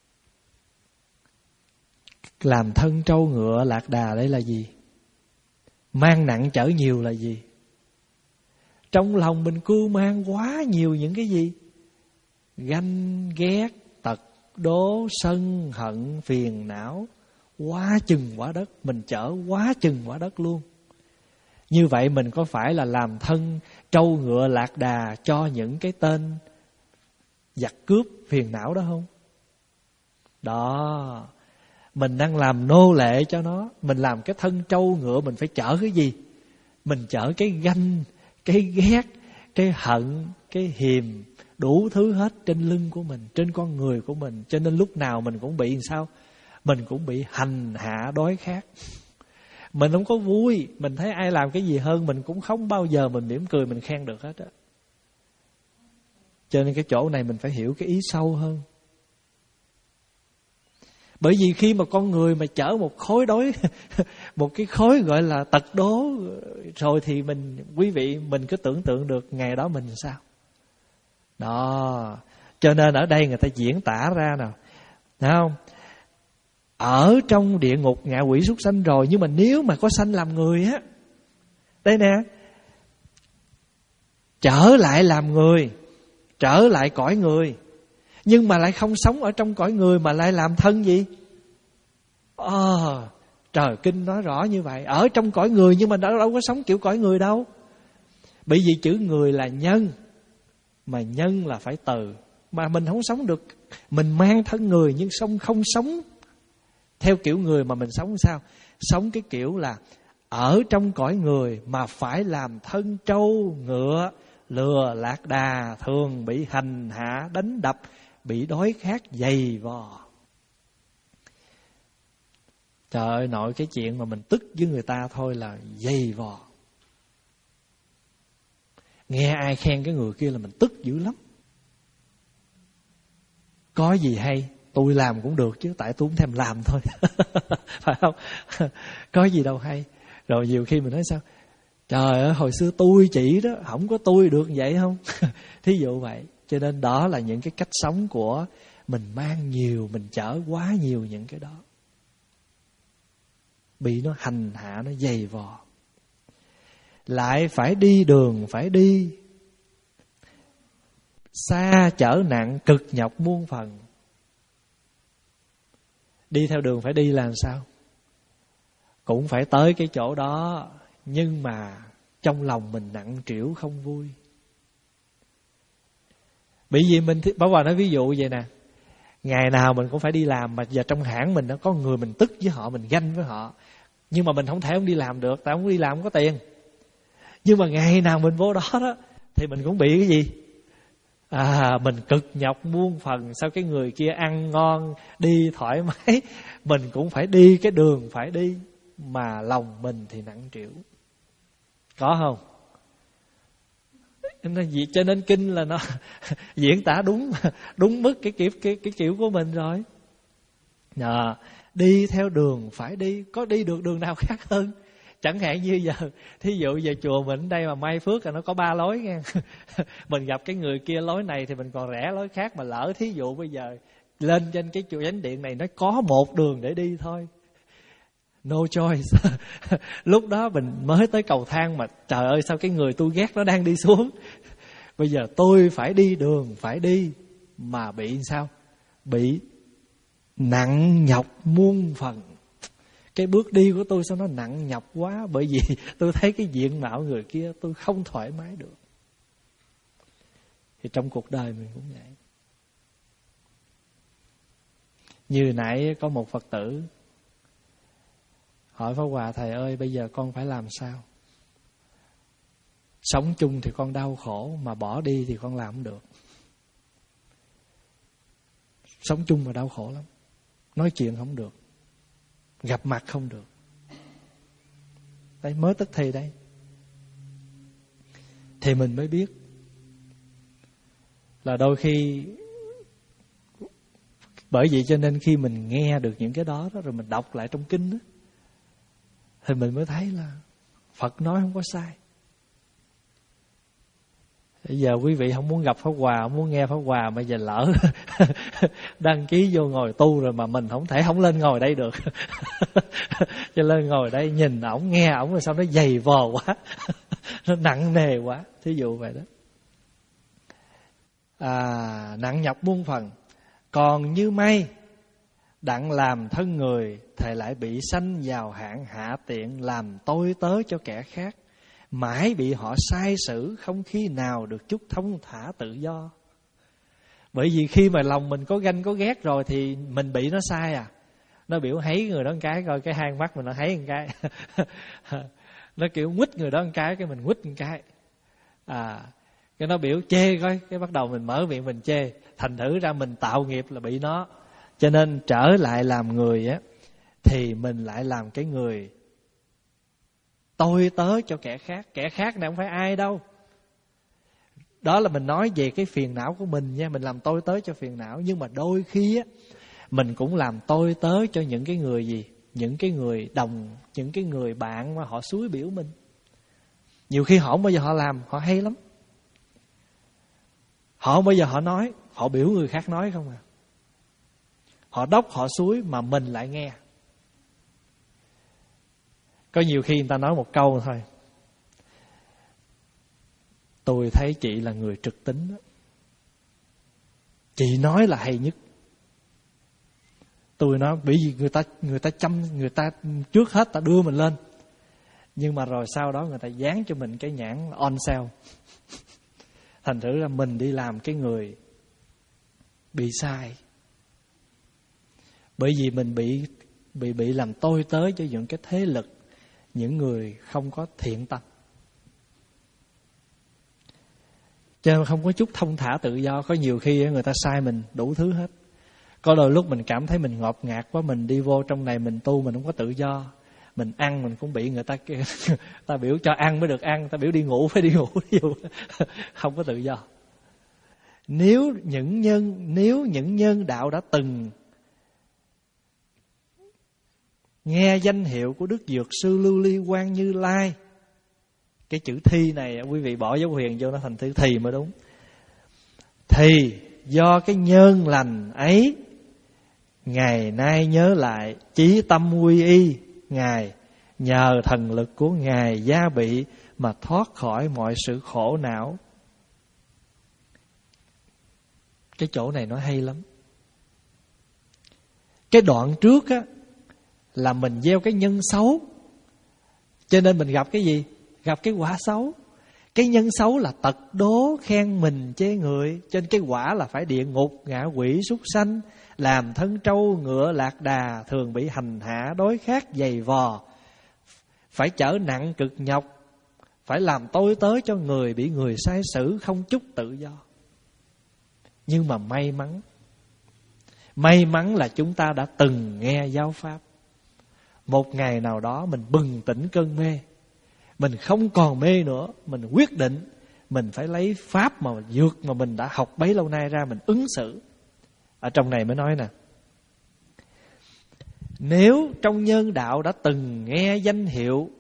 Làm thân trâu ngựa lạc đà đây là gì? Mang nặng chở nhiều là gì? Trong lòng mình cưu mang quá nhiều những cái gì? Ganh, ghét, tật, đố, sân, hận, phiền não, quá chừng quá đất. Mình chở quá chừng quá đất luôn. Như vậy mình có phải là làm thân trâu ngựa lạc đà cho những cái tên giặc cướp phiền não đó không? Đó, mình đang làm nô lệ cho nó. Mình làm cái thân trâu ngựa, mình phải chở cái gì? Mình chở cái ganh, cái ghét, cái hận, cái hiềm, đủ thứ hết trên lưng của mình, trên con người của mình. Cho nên lúc nào mình cũng bị làm sao? Mình cũng bị hành hạ đói khát. Mình không có vui. Mình thấy ai làm cái gì hơn, mình cũng không bao giờ mình mỉm cười, mình khen được hết á. Cho nên cái chỗ này mình phải hiểu cái ý sâu hơn. Bởi vì khi mà con người mà chở một khối đói, một cái khối gọi là tật đố rồi, thì mình, quý vị, mình cứ tưởng tượng được ngày đó mình sao. Đó, cho nên ở đây người ta diễn tả ra nào, thấy không? Ở trong địa ngục ngạ quỷ súc sanh rồi, nhưng mà nếu mà có sanh làm người á, đây nè, trở lại làm người, trở lại cõi người, nhưng mà lại không sống ở trong cõi người, mà lại làm thân gì? Ờ, à, trời, kinh nói rõ như vậy. Ở trong cõi người nhưng mà đâu, đâu có sống kiểu cõi người đâu. Bởi vì chữ người là nhân, mà nhân là phải từ. Mà mình không sống được, mình mang thân người nhưng xong không sống theo kiểu người, mà mình sống sao? Sống cái kiểu là ở trong cõi người mà phải làm thân trâu, ngựa, lừa, lạc đà, thường bị hành hạ, đánh đập, bị đói khát, dày vò. Trời ơi, nội cái chuyện mà mình tức với người ta thôi là dày vò. Nghe ai khen cái người kia là mình tức dữ lắm. Có gì hay, tôi làm cũng được chứ, tại tôi không thèm làm thôi. Phải không? Có gì đâu hay. Rồi nhiều khi mình nói sao? Trời ơi, hồi xưa tôi chỉ đó, không có tôi được vậy không? Thí dụ vậy. Cho nên đó là những cái cách sống của mình, mang nhiều, mình chở quá nhiều những cái đó, bị nó hành hạ, nó dày vò. Lại phải đi đường phải đi, xa chở nặng cực nhọc muôn phần. Đi theo đường phải đi làm sao? Cũng phải tới cái chỗ đó, nhưng mà trong lòng mình nặng trĩu không vui. Bởi vì mình, Bảo Hòa nói ví dụ vậy nè, ngày nào mình cũng phải đi làm, mà giờ trong hãng mình nó có người mình tức với họ, mình ganh với họ, nhưng mà mình không thể không đi làm được, tại không đi làm không có tiền. Nhưng mà ngày nào mình vô đó đó thì mình cũng bị cái gì? À, mình cực nhọc muôn phần. Sao cái người kia ăn ngon, đi thoải mái, mình cũng phải đi cái đường phải đi, mà lòng mình thì nặng trĩu. Có không? Cho nên kinh là nó diễn tả đúng đúng mức cái kiểu cái, cái kiểu của mình rồi. À, đi theo đường phải đi, có đi được đường nào khác hơn. Chẳng hạn như giờ, thí dụ giờ chùa mình đây mà may phước là nó có ba lối nha. Mình gặp cái người kia lối này thì mình còn rẽ lối khác, mà lỡ thí dụ bây giờ lên trên cái chùa chánh điện này nó có một đường để đi thôi, no choice. Lúc đó mình mới tới cầu thang mà trời ơi sao cái người tôi ghét nó đang đi xuống. Bây giờ tôi phải đi đường phải đi, mà bị sao? Bị nặng nhọc muôn phần. Cái bước đi của tôi sao nó nặng nhọc quá, bởi vì tôi thấy cái diện mạo người kia tôi không thoải mái được. Thì trong cuộc đời mình cũng vậy. Như nãy có một Phật tử hỏi Pháp Hòa: thầy ơi bây giờ con phải làm sao? Sống chung thì con đau khổ, mà bỏ đi thì con làm không được. Sống chung mà đau khổ lắm, nói chuyện không được, gặp mặt không được. Đây mới tức thì đây. Thì mình mới biết là đôi khi, bởi vậy cho nên khi mình nghe được những cái đó, đó rồi mình đọc lại trong kinh đó, thì mình mới thấy là Phật nói không có sai. Bây giờ quý vị không muốn gặp Pháp Hòa, không muốn nghe Pháp Hòa, mà giờ lỡ đăng ký vô ngồi tu rồi mà mình không thể không lên ngồi đây được. Cho lên ngồi đây nhìn ổng nghe ổng rồi sao nó dày vò quá. Nó nặng nề quá. Thí dụ vậy đó. À, nặng nhọc muôn phần. Còn như may đặng làm thân người, thầy lại bị sanh vào hạng hạ tiện, làm tôi tớ cho kẻ khác, mãi bị họ sai xử, không khi nào được chút thông thả tự do. Bởi vì khi mà lòng mình có ganh có ghét rồi thì mình bị nó sai à. Nó biểu hấy người đó một cái, coi cái hai mắt mình nó hấy một cái. Nó kiểu quýt người đó một cái, cái mình quýt một cái. À, cái nó biểu chê coi, cái bắt đầu mình mở miệng mình chê. Thành thử ra mình tạo nghiệp là bị nó. Cho nên trở lại làm người á, thì mình lại làm cái người tôi tớ cho kẻ khác. Kẻ khác này không phải ai đâu. Đó là mình nói về cái phiền não của mình nha. Mình làm tôi tớ cho phiền não. Nhưng mà đôi khi á, mình cũng làm tôi tớ cho những cái người gì? Những cái người đồng, những cái người bạn mà họ xúi biểu mình. Nhiều khi họ không bao giờ họ làm, họ hay lắm. Họ không bao giờ họ nói, họ biểu người khác nói không à. Họ đốc, họ xúi mà mình lại nghe. Có nhiều khi người ta nói một câu thôi: tôi thấy chị là người trực tính đó. Chị nói là hay nhất. Tôi nói bởi vì người ta người ta chăm, người ta trước hết ta đưa mình lên, nhưng mà rồi sau đó người ta dán cho mình cái nhãn on sale. Thành thử ra mình đi làm cái người bị sai, bởi vì mình bị bị bị làm tôi tới cho những cái thế lực, những người không có thiện tâm, cho nên không có chút thông thả tự do. Có nhiều khi người ta sai mình đủ thứ hết. Có đôi lúc mình cảm thấy mình ngột ngạt quá, mình đi vô trong này mình tu mình không có tự do. Mình ăn mình cũng bị người ta ta biểu cho ăn mới được ăn, ta biểu đi ngủ phải đi ngủ. Không có tự do. Nếu những nhân nếu những nhân đạo đã từng nghe danh hiệu của Đức Dược Sư Lưu Ly Quang Như Lai, cái chữ thi này quý vị bỏ dấu huyền vô nó thành chữ thì mới đúng. Thì do cái nhân lành ấy, ngày nay nhớ lại chí tâm quy y Ngài, nhờ thần lực của Ngài gia bị mà thoát khỏi mọi sự khổ não. Cái chỗ này nó hay lắm. Cái đoạn trước á là mình gieo cái nhân xấu, cho nên mình gặp cái gì? Gặp cái quả xấu. Cái nhân xấu là tật đố, khen mình chê người, cho nên cái quả là phải địa ngục, ngạ quỷ, súc sanh, làm thân trâu ngựa lạc đà, thường bị hành hạ đối khác dày vò, phải trở nặng cực nhọc, phải làm tôi tớ cho người, bị người sai xử, không chút tự do. Nhưng mà may mắn, may mắn là chúng ta đã từng nghe giáo pháp. Một ngày nào đó mình bừng tỉnh cơn mê, mình không còn mê nữa, mình quyết định mình phải lấy pháp mà dược mà mình đã học bấy lâu nay ra mình ứng xử. Ở trong này mới nói nè, nếu trong nhân đạo đã từng nghe danh hiệu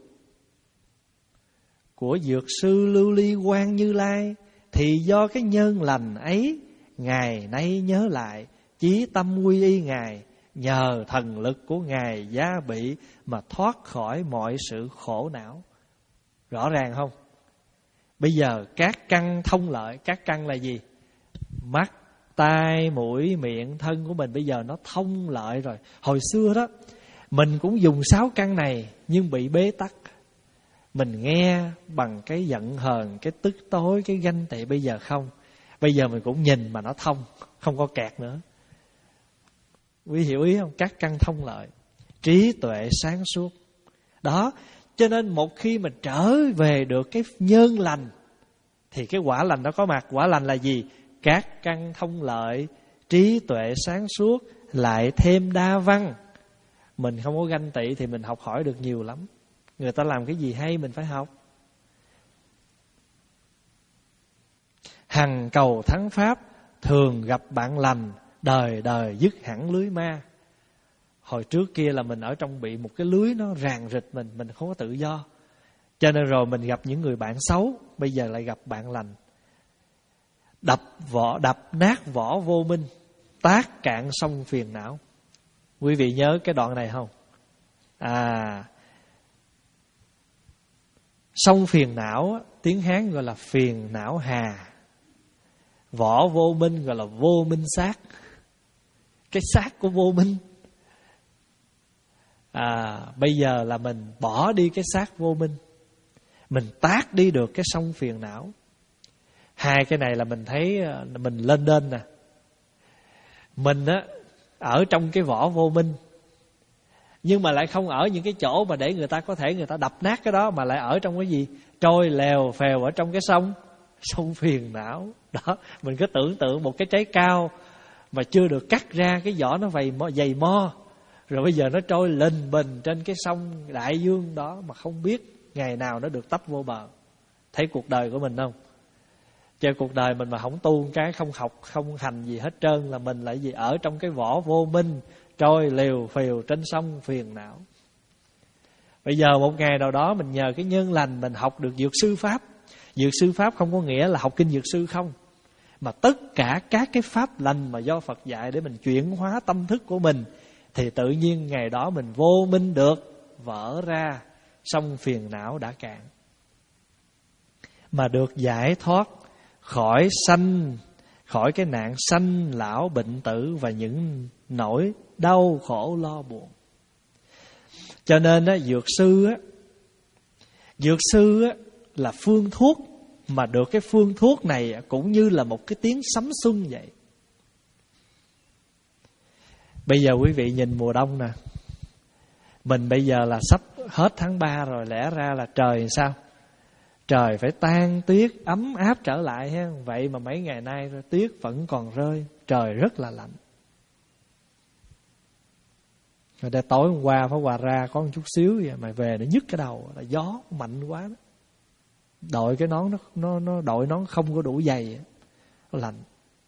của dược sư Lưu Ly Quang Như Lai, thì do cái nhân lành ấy ngày nay nhớ lại, chí tâm quy y Ngài, nhờ thần lực của Ngài gia bị mà thoát khỏi mọi sự khổ não. Rõ ràng không? Bây giờ các căn thông lợi. Các căn là gì? Mắt, tai, mũi, miệng, thân của mình bây giờ nó thông lợi rồi. Hồi xưa đó mình cũng dùng sáu căn này nhưng bị bế tắc. Mình nghe bằng cái giận hờn, cái tức tối, cái ganh tị. Bây giờ không. Bây giờ mình cũng nhìn mà nó thông, không có kẹt nữa. Quý hiểu ý không? Các căn thông lợi, trí tuệ sáng suốt. Đó, cho nên một khi mình trở về được cái nhân lành thì cái quả lành nó có mặt. Quả lành là gì? Các căn thông lợi, trí tuệ sáng suốt, lại thêm đa văn. Mình không có ganh tị thì mình học hỏi được nhiều lắm. Người ta làm cái gì hay mình phải học. Hằng cầu thắng pháp, thường gặp bạn lành, đời đời dứt hẳn lưới ma. Hồi trước kia là mình ở trong bị một cái lưới nó ràng rịch mình, mình không có tự do. Cho nên rồi mình gặp những người bạn xấu, bây giờ lại gặp bạn lành. Đập vỏ, đập nát vỏ vô minh, tác cạn sông phiền não. Quý vị nhớ cái đoạn này không? À, sông phiền não, tiếng Hán gọi là phiền não hà. Vỏ vô minh gọi là vô minh sát. Cái xác của vô minh. À, bây giờ là mình bỏ đi cái xác vô minh, mình tác đi được cái sông phiền não. Hai cái này là mình thấy mình lên đên nè. Mình á ở trong cái vỏ vô minh, nhưng mà lại không ở những cái chỗ mà để người ta có thể người ta đập nát cái đó, mà lại ở trong cái gì? Trôi lèo phèo ở trong cái sông Sông phiền não. Đó, mình cứ tưởng tượng một cái trái cao mà chưa được cắt ra, cái vỏ nó dày mo, dày mo, rồi bây giờ nó trôi lình bình trên cái sông đại dương đó mà không biết ngày nào nó được tấp vô bờ. Thấy cuộc đời của mình không? Chơi cuộc đời mình mà không tu cái, không học, không hành gì hết trơn, là mình lại gì? Ở trong cái vỏ vô minh, trôi lèo phèo trên sông phiền não. Bây giờ một ngày nào đó mình nhờ cái nhân lành mình học được dược sư pháp. Dược sư pháp không có nghĩa là học kinh dược sư không, mà tất cả các cái pháp lành mà do Phật dạy để mình chuyển hóa tâm thức của mình, thì tự nhiên ngày đó mình vô minh được vỡ ra, sông phiền não đã cạn, mà được giải thoát khỏi sanh, khỏi cái nạn sanh lão bệnh tử và những nỗi đau khổ lo buồn. Cho nên á, dược sư á, dược sư á là phương thuốc, mà được cái phương thuốc này cũng như là một cái tiếng sấm xuân vậy. Bây giờ quý vị nhìn mùa đông nè, mình bây giờ là sắp hết tháng ba rồi, lẽ ra là trời sao? Trời phải tan tuyết ấm áp trở lại ha. Vậy mà mấy ngày nay tuyết vẫn còn rơi, trời rất là lạnh. Rồi đây tối hôm qua phải Hòa ra có một chút xíu vậy mà về nó nhức cái đầu, là gió mạnh quá đó. Đội cái nón nó nó nó đội nón không có đủ dày, nó lạnh.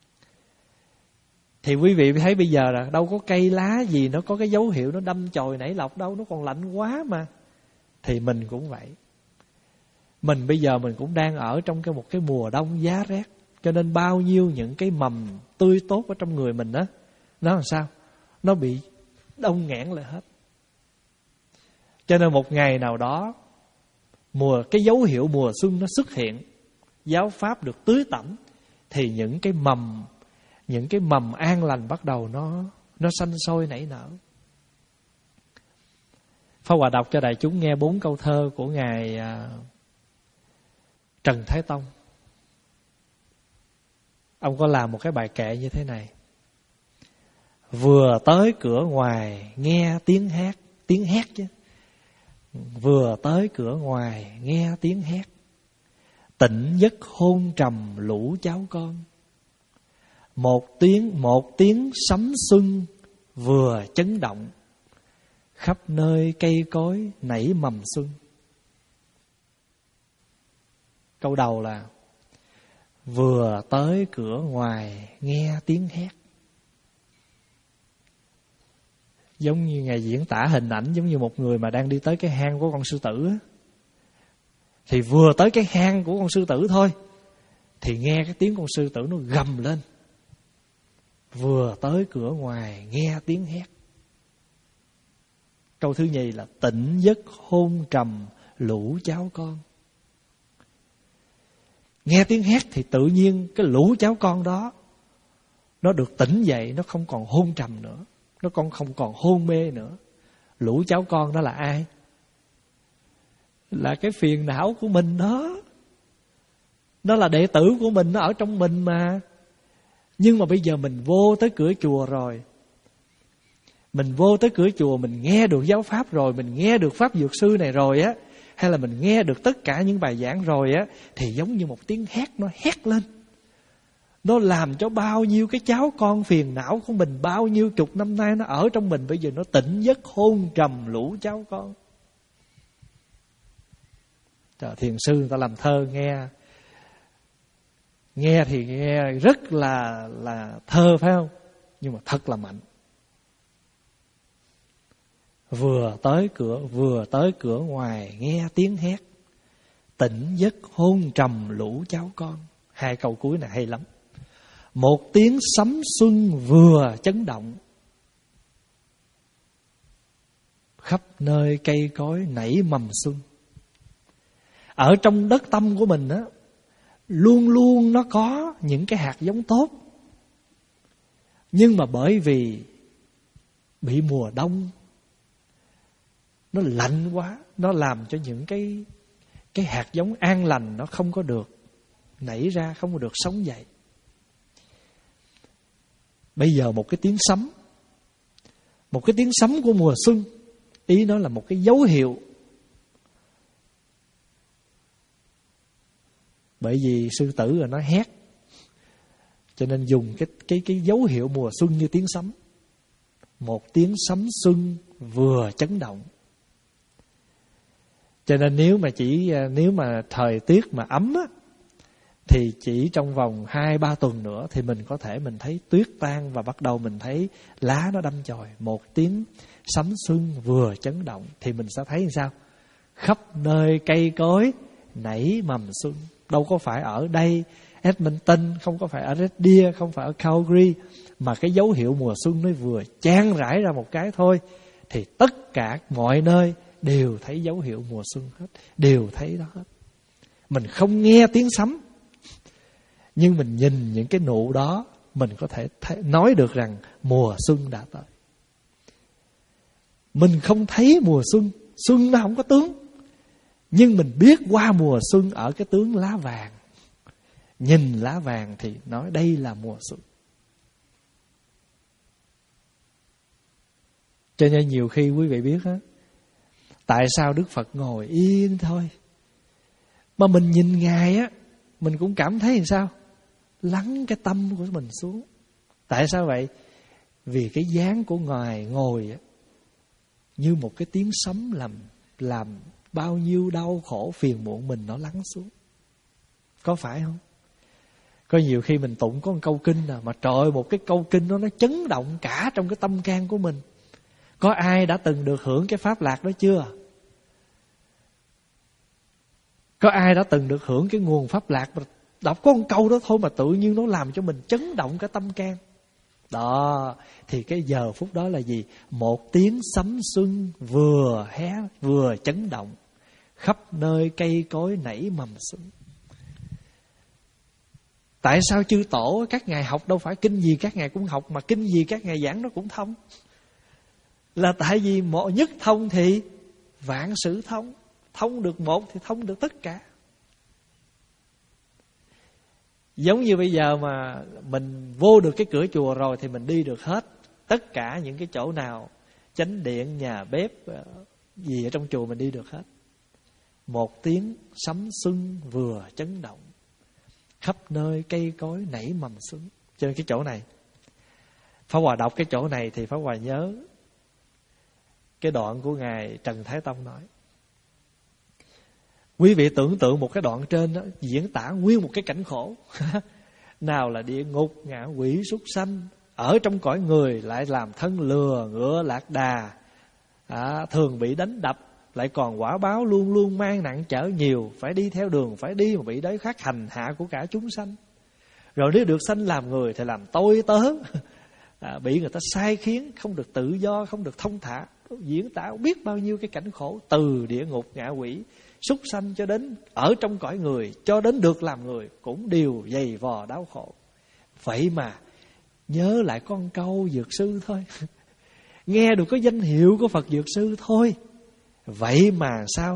Thì quý vị thấy bây giờ là đâu có cây lá gì nó có cái dấu hiệu nó đâm chồi nảy lọc đâu, nó còn lạnh quá mà. Thì mình cũng vậy. Mình bây giờ mình cũng đang ở trong cái một cái mùa đông giá rét, cho nên bao nhiêu những cái mầm tươi tốt ở trong người mình đó, nó làm sao? Nó bị đông nghẽn lại hết. Cho nên một ngày nào đó, mùa cái dấu hiệu mùa xuân nó xuất hiện, giáo pháp được tưới tẩm, thì những cái mầm, những cái mầm an lành bắt đầu nó nó sanh sôi nảy nở. Pháp Hòa đọc cho đại chúng nghe bốn câu thơ của ngài à, Trần Thái Tông. Ông có làm một cái bài kệ như thế này: vừa tới cửa ngoài nghe tiếng hét, tiếng hét chứ. Vừa tới cửa ngoài nghe tiếng hét, tỉnh giấc hôn trầm lũ cháu con. Một tiếng một tiếng sấm xuân vừa chấn động, khắp nơi cây cối nảy mầm xuân. Câu đầu là vừa tới cửa ngoài nghe tiếng hét. Giống như Ngài diễn tả hình ảnh giống như một người mà đang đi tới cái hang của con sư tử á. Thì vừa tới cái hang của con sư tử thôi thì nghe cái tiếng con sư tử nó gầm lên. Vừa tới cửa ngoài nghe tiếng hét. Câu thứ nhì là tỉnh giấc hôn trầm lũ cháu con. Nghe tiếng hét thì tự nhiên cái lũ cháu con đó nó được tỉnh dậy, nó không còn hôn trầm nữa, nó còn không còn hôn mê nữa. Lũ cháu con đó là ai? Là cái phiền não của mình đó. Nó là đệ tử của mình, nó ở trong mình mà. Nhưng mà bây giờ mình vô tới cửa chùa rồi, mình vô tới cửa chùa, mình nghe được giáo pháp rồi, mình nghe được pháp dược sư này rồi á, hay là mình nghe được tất cả những bài giảng rồi á, thì giống như một tiếng hét nó hét lên. Nó làm cho bao nhiêu cái cháu con phiền não của mình bao nhiêu chục năm nay nó ở trong mình, bây giờ nó tỉnh giấc hôn trầm lũ cháu con. Trời, thiền sư người ta làm thơ nghe Nghe thì nghe rất là là thơ phải không? Nhưng mà thật là mạnh. Vừa tới cửa Vừa tới cửa ngoài nghe tiếng hét, tỉnh giấc hôn trầm lũ cháu con. Hai câu cuối này hay lắm. Một tiếng sấm xuân vừa chấn động, khắp nơi cây cối nảy mầm xuân. Ở trong đất tâm của mình á, luôn luôn nó có những cái hạt giống tốt. Nhưng mà bởi vì bị mùa đông nó lạnh quá, nó làm cho những cái cái hạt giống an lành nó không có được nảy ra, không có được sống dậy. Bây giờ một cái tiếng sấm, một cái tiếng sấm của mùa xuân, ý nó là một cái dấu hiệu. Bởi vì sư tử rồi nó hét, cho nên dùng cái cái cái dấu hiệu mùa xuân như tiếng sấm. Một tiếng sấm xuân vừa chấn động. Cho nên nếu mà chỉ nếu mà thời tiết mà ấm á, thì chỉ trong vòng hai ba tuần nữa thì mình có thể mình thấy tuyết tan và bắt đầu mình thấy lá nó đâm chồi. Một tiếng sấm xuân vừa chấn động thì mình sẽ thấy làm sao? Khắp nơi cây cối nảy mầm xuân. Đâu có phải ở đây Edmonton, không có phải ở Red Deer, không phải ở Calgary, mà cái dấu hiệu mùa xuân nó vừa chan rải ra một cái thôi thì tất cả mọi nơi đều thấy dấu hiệu mùa xuân hết, đều thấy đó hết. Mình không nghe tiếng sấm, nhưng mình nhìn những cái nụ đó, mình có thể thấy, nói được rằng mùa xuân đã tới. Mình không thấy mùa xuân, xuân nó không có tướng, nhưng mình biết qua mùa xuân ở cái tướng lá vàng. Nhìn lá vàng thì nói đây là mùa xuân. Cho nên nhiều khi quý vị biết á, tại sao Đức Phật ngồi yên thôi mà mình nhìn Ngài á, mình cũng cảm thấy làm sao? Lắng cái tâm của mình xuống. Tại sao vậy? Vì cái dáng của Ngài ngồi á, như một cái tiếng sấm làm làm bao nhiêu đau khổ phiền muộn mình nó lắng xuống. Có phải không? Có nhiều khi mình tụng có một câu kinh nào mà trời ơi, một cái câu kinh đó nó chấn động cả trong cái tâm can của mình. Có ai đã từng được hưởng cái pháp lạc đó chưa? Có ai đã từng được hưởng cái nguồn pháp lạc mà đọc có một câu đó thôi mà tự nhiên nó làm cho mình chấn động cả tâm can? Đó, thì cái giờ phút đó là gì? Một tiếng sấm xuân vừa hé, vừa chấn động, khắp nơi cây cối nảy mầm xuân. Tại sao chư tổ các ngài học đâu phải kinh gì các ngài cũng học, mà kinh gì các ngài giảng nó cũng thông? Là tại vì một nhất thông thì vạn sự thông. Thông được một thì thông được tất cả. Giống như bây giờ mà mình vô được cái cửa chùa rồi thì mình đi được hết tất cả những cái chỗ nào, chánh điện, nhà bếp gì ở trong chùa mình đi được hết. Một tiếng sấm xuân vừa chấn động, khắp nơi cây cối nảy mầm xuân. Cho nên cái chỗ này, Pháp Hòa đọc cái chỗ này thì Pháp Hòa nhớ cái đoạn của Ngài Trần Thái Tông nói: Quý vị tưởng tượng một cái đoạn trên đó diễn tả nguyên một cái cảnh khổ. Nào là địa ngục, ngạ quỷ, súc sanh, ở trong cõi người lại làm thân lừa, ngựa lạc đà, à, thường bị đánh đập, lại còn quả báo luôn luôn mang nặng chở nhiều, phải đi theo đường phải đi mà bị đới khắc hành hạ của cả chúng sanh. Rồi nếu được sanh làm người thì làm tôi tớ, à, bị người ta sai khiến, không được tự do, không được thông thả. Diễn tả biết bao nhiêu cái cảnh khổ, từ địa ngục, ngạ quỷ, súc sanh cho đến ở trong cõi người, cho đến được làm người cũng đều dày vò đau khổ. Vậy mà nhớ lại con câu Dược Sư thôi, nghe được có danh hiệu của Phật Dược Sư thôi, vậy mà sao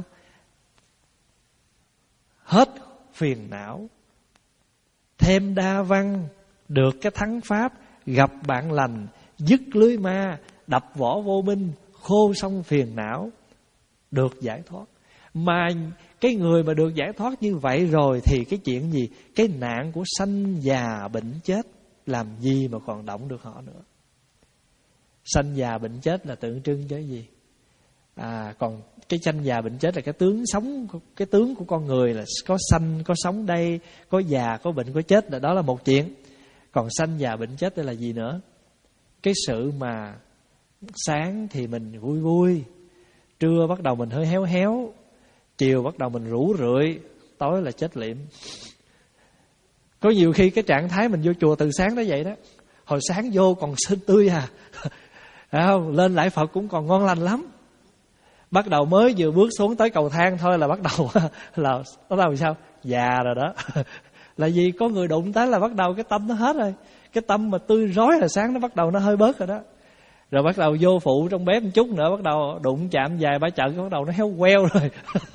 hết phiền não, thêm đa văn, được cái thắng pháp, gặp bạn lành, dứt lưới ma, đập võ vô minh, khô xong phiền não, được giải thoát. Mà cái người mà được giải thoát như vậy rồi thì cái chuyện gì, cái nạn của sanh già bệnh chết làm gì mà còn động được họ nữa. Sanh già bệnh chết là tượng trưng cho cái gì? À, còn cái sanh già bệnh chết là cái tướng sống, cái tướng của con người là có sanh, có sống đây, có già, có bệnh, có chết, là đó là một chuyện. Còn sanh già bệnh chết đây là gì nữa? Cái sự mà sáng thì mình vui vui, trưa bắt đầu mình hơi héo héo, chiều bắt đầu mình rủ rượi, tối là chết liệm. Có nhiều khi cái trạng thái mình vô chùa từ sáng tới vậy đó, hồi sáng vô còn xinh tươi à, phải không? Lên lạy Phật cũng còn ngon lành lắm. Bắt đầu mới vừa bước xuống tới cầu thang thôi là bắt đầu là bắt đầu sao? Già rồi đó. Là vì có người đụng tới là bắt đầu cái tâm nó hết rồi. Cái tâm mà tươi rói là sáng nó bắt đầu nó hơi bớt rồi đó. Rồi bắt đầu vô phụ trong bếp một chút nữa, bắt đầu đụng chạm vài ba trận, bắt đầu nó héo queo rồi.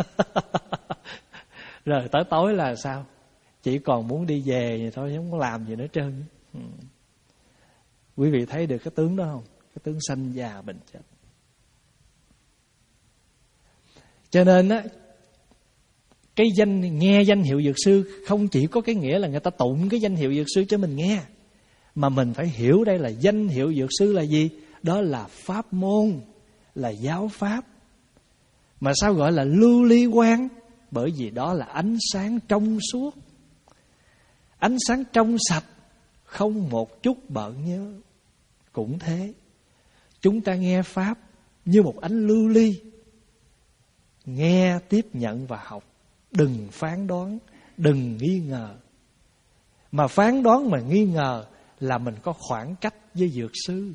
Rồi tới tối là sao? Chỉ còn muốn đi về vậy thôi, không có làm gì nữa trơn. Ừ. Quý vị thấy được cái tướng đó không? Cái tướng sanh già bệnh chết. Cho nên á, cái danh nghe danh hiệu Dược Sư không chỉ có cái nghĩa là người ta tụng cái danh hiệu Dược Sư cho mình nghe, mà mình phải hiểu đây là danh hiệu Dược Sư là gì? Đó là pháp môn, là giáo pháp. Mà sao gọi là lưu ly quang? Bởi vì đó là ánh sáng trong suốt, ánh sáng trong sạch, không một chút bợn nhớ. Cũng thế, chúng ta nghe pháp như một ánh lưu ly, nghe, tiếp nhận và học. Đừng phán đoán, đừng nghi ngờ. Mà phán đoán mà nghi ngờ là mình có khoảng cách với Dược Sư.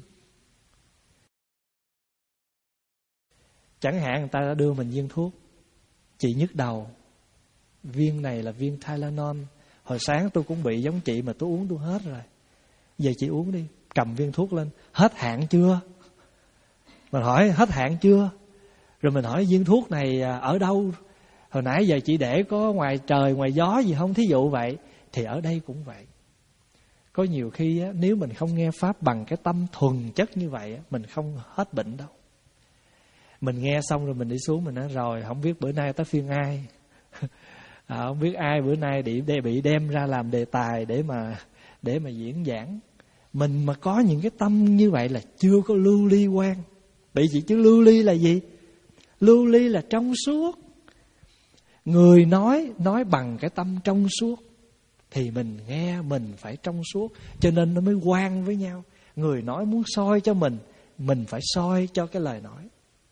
Chẳng hạn người ta đã đưa mình viên thuốc, chị nhức đầu, viên này là viên Tylenol. Hồi sáng tôi cũng bị giống chị mà tôi uống tôi hết rồi. Giờ chị uống đi. Cầm viên thuốc lên, hết hạn chưa? Mình hỏi hết hạn chưa? Rồi mình hỏi viên thuốc này ở đâu? Hồi nãy giờ chị để có ngoài trời, ngoài gió gì không? Thí dụ vậy. Thì ở đây cũng vậy. Có nhiều khi á, nếu mình không nghe pháp bằng cái tâm thuần chất như vậy á, mình không hết bệnh đâu. Mình nghe xong rồi mình đi xuống, mình nói rồi, không biết bữa nay tới phiên ai. À, không biết ai bữa nay để, để bị đem ra làm đề tài để mà để mà diễn giảng. Mình mà có những cái tâm như vậy là chưa có lưu ly quang. Bởi vì chứ lưu ly là gì? Lưu ly là trong suốt. Người nói nói bằng cái tâm trong suốt, thì mình nghe mình phải trong suốt, cho nên nó mới quang với nhau. Người nói muốn soi cho mình, mình phải soi cho cái lời nói.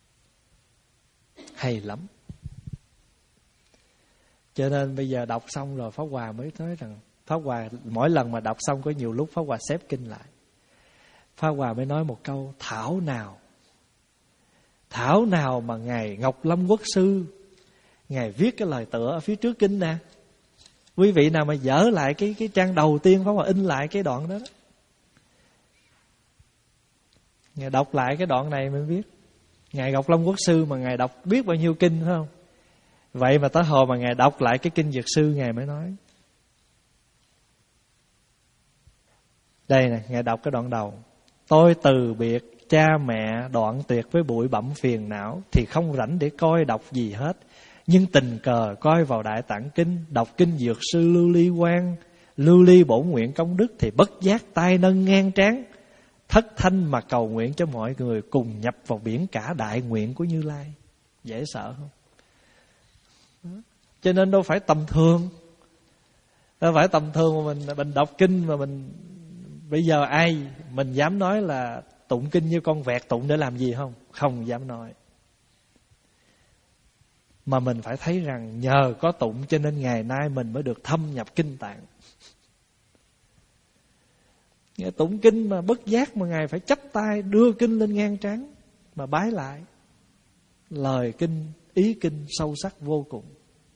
Hay lắm. Cho nên bây giờ đọc xong rồi Pháp Hòa mới nói rằng, Pháp Hòa mỗi lần mà đọc xong có nhiều lúc Pháp Hòa xếp kinh lại. Pháp Hòa mới nói một câu: thảo nào, thảo nào mà Ngài Ngọc Lâm Quốc Sư Ngài viết cái lời tựa ở phía trước kinh nè. Quý vị nào mà dở lại cái cái trang đầu tiên Pháp Hòa in lại cái đoạn đó, đó. Ngài đọc lại cái đoạn này mới biết Ngài Ngọc Lâm Quốc Sư mà Ngài đọc biết bao nhiêu kinh, phải không? Vậy mà tới hồi mà Ngài đọc lại cái kinh Dược Sư, Ngài mới nói. Đây nè, Ngài đọc cái đoạn đầu: tôi từ biệt cha mẹ, đoạn tuyệt với bụi bặm phiền não, thì không rảnh để coi đọc gì hết. Nhưng tình cờ coi vào Đại Tạng Kinh, đọc kinh Dược Sư Lưu Ly Quang, lưu ly bổn nguyện công đức, thì bất giác tay nâng ngang trán, thất thanh mà cầu nguyện cho mọi người cùng nhập vào biển cả đại nguyện của Như Lai. Dễ sợ không? Cho nên đâu phải tầm thường. Đâu phải tầm thường mà mình, mình đọc kinh mà mình... Bây giờ ai mình dám nói là tụng kinh như con vẹt tụng để làm gì không? Không dám nói. Mà mình phải thấy rằng nhờ có tụng cho nên ngày nay mình mới được thâm nhập kinh tạng. Nghe tụng kinh mà bất giác mà Ngài phải chắp tay đưa kinh lên ngang trán mà bái lại. Lời kinh, ý kinh sâu sắc vô cùng.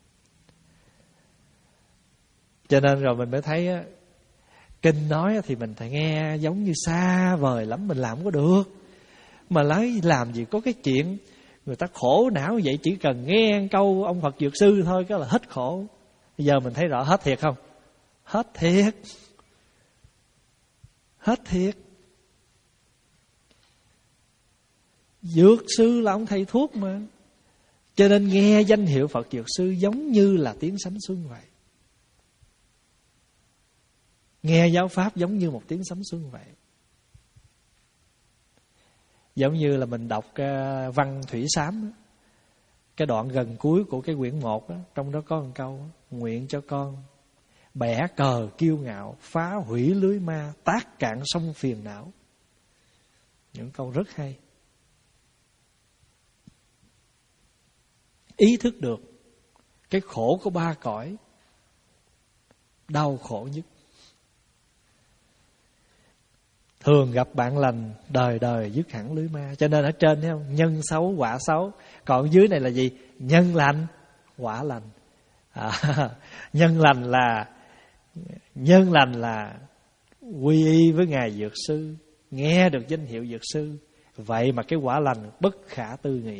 Cho nên rồi mình mới thấy á, kinh nói thì mình phải nghe giống như xa vời lắm, mình làm không có được. Mà lấy làm gì có cái chuyện người ta khổ não vậy, chỉ cần nghe câu ông Phật Dược Sư thôi cái là hết khổ. Bây giờ mình thấy rõ hết thiệt không? Hết thiệt. Hết thiệt. Dược sư là ông thầy thuốc mà. Cho nên nghe danh hiệu Phật Dược Sư giống như là tiếng sấm xuân vậy. Nghe giáo pháp giống như một tiếng sấm xuân vậy. Giống như là mình đọc cái văn Thủy Sám, cái đoạn gần cuối của cái quyển một đó, trong đó có một câu: nguyện cho con bẻ cờ kiêu ngạo, phá hủy lưới ma, tác cạn sông phiền não. Những câu rất hay. Ý thức được cái khổ của ba cõi, đau khổ nhất. Thường gặp bạn lành, đời đời dứt hẳn lưới ma. Cho nên ở trên thấy không? Nhân xấu, quả xấu. Còn dưới này là gì? Nhân lành, quả lành. À, nhân lành là Nhân lành là quy y với Ngài Dược Sư, nghe được danh hiệu Dược Sư. Vậy mà cái quả lành bất khả tư nghị.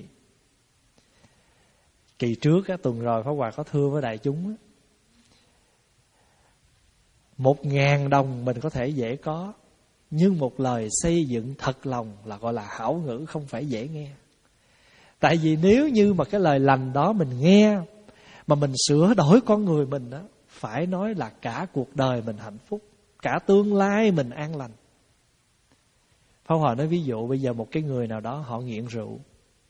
Kỳ trước á, tuần rồi Pháp Hòa có thưa với đại chúng á, một ngàn đồng mình có thể dễ có, nhưng một lời xây dựng thật lòng là gọi là hảo ngữ, không phải dễ nghe. Tại vì nếu như mà cái lời lành đó mình nghe mà mình sửa đổi con người mình đó, phải nói là cả cuộc đời mình hạnh phúc, cả tương lai mình an lành. Pháp Hòa nói ví dụ bây giờ một cái người nào đó họ nghiện rượu,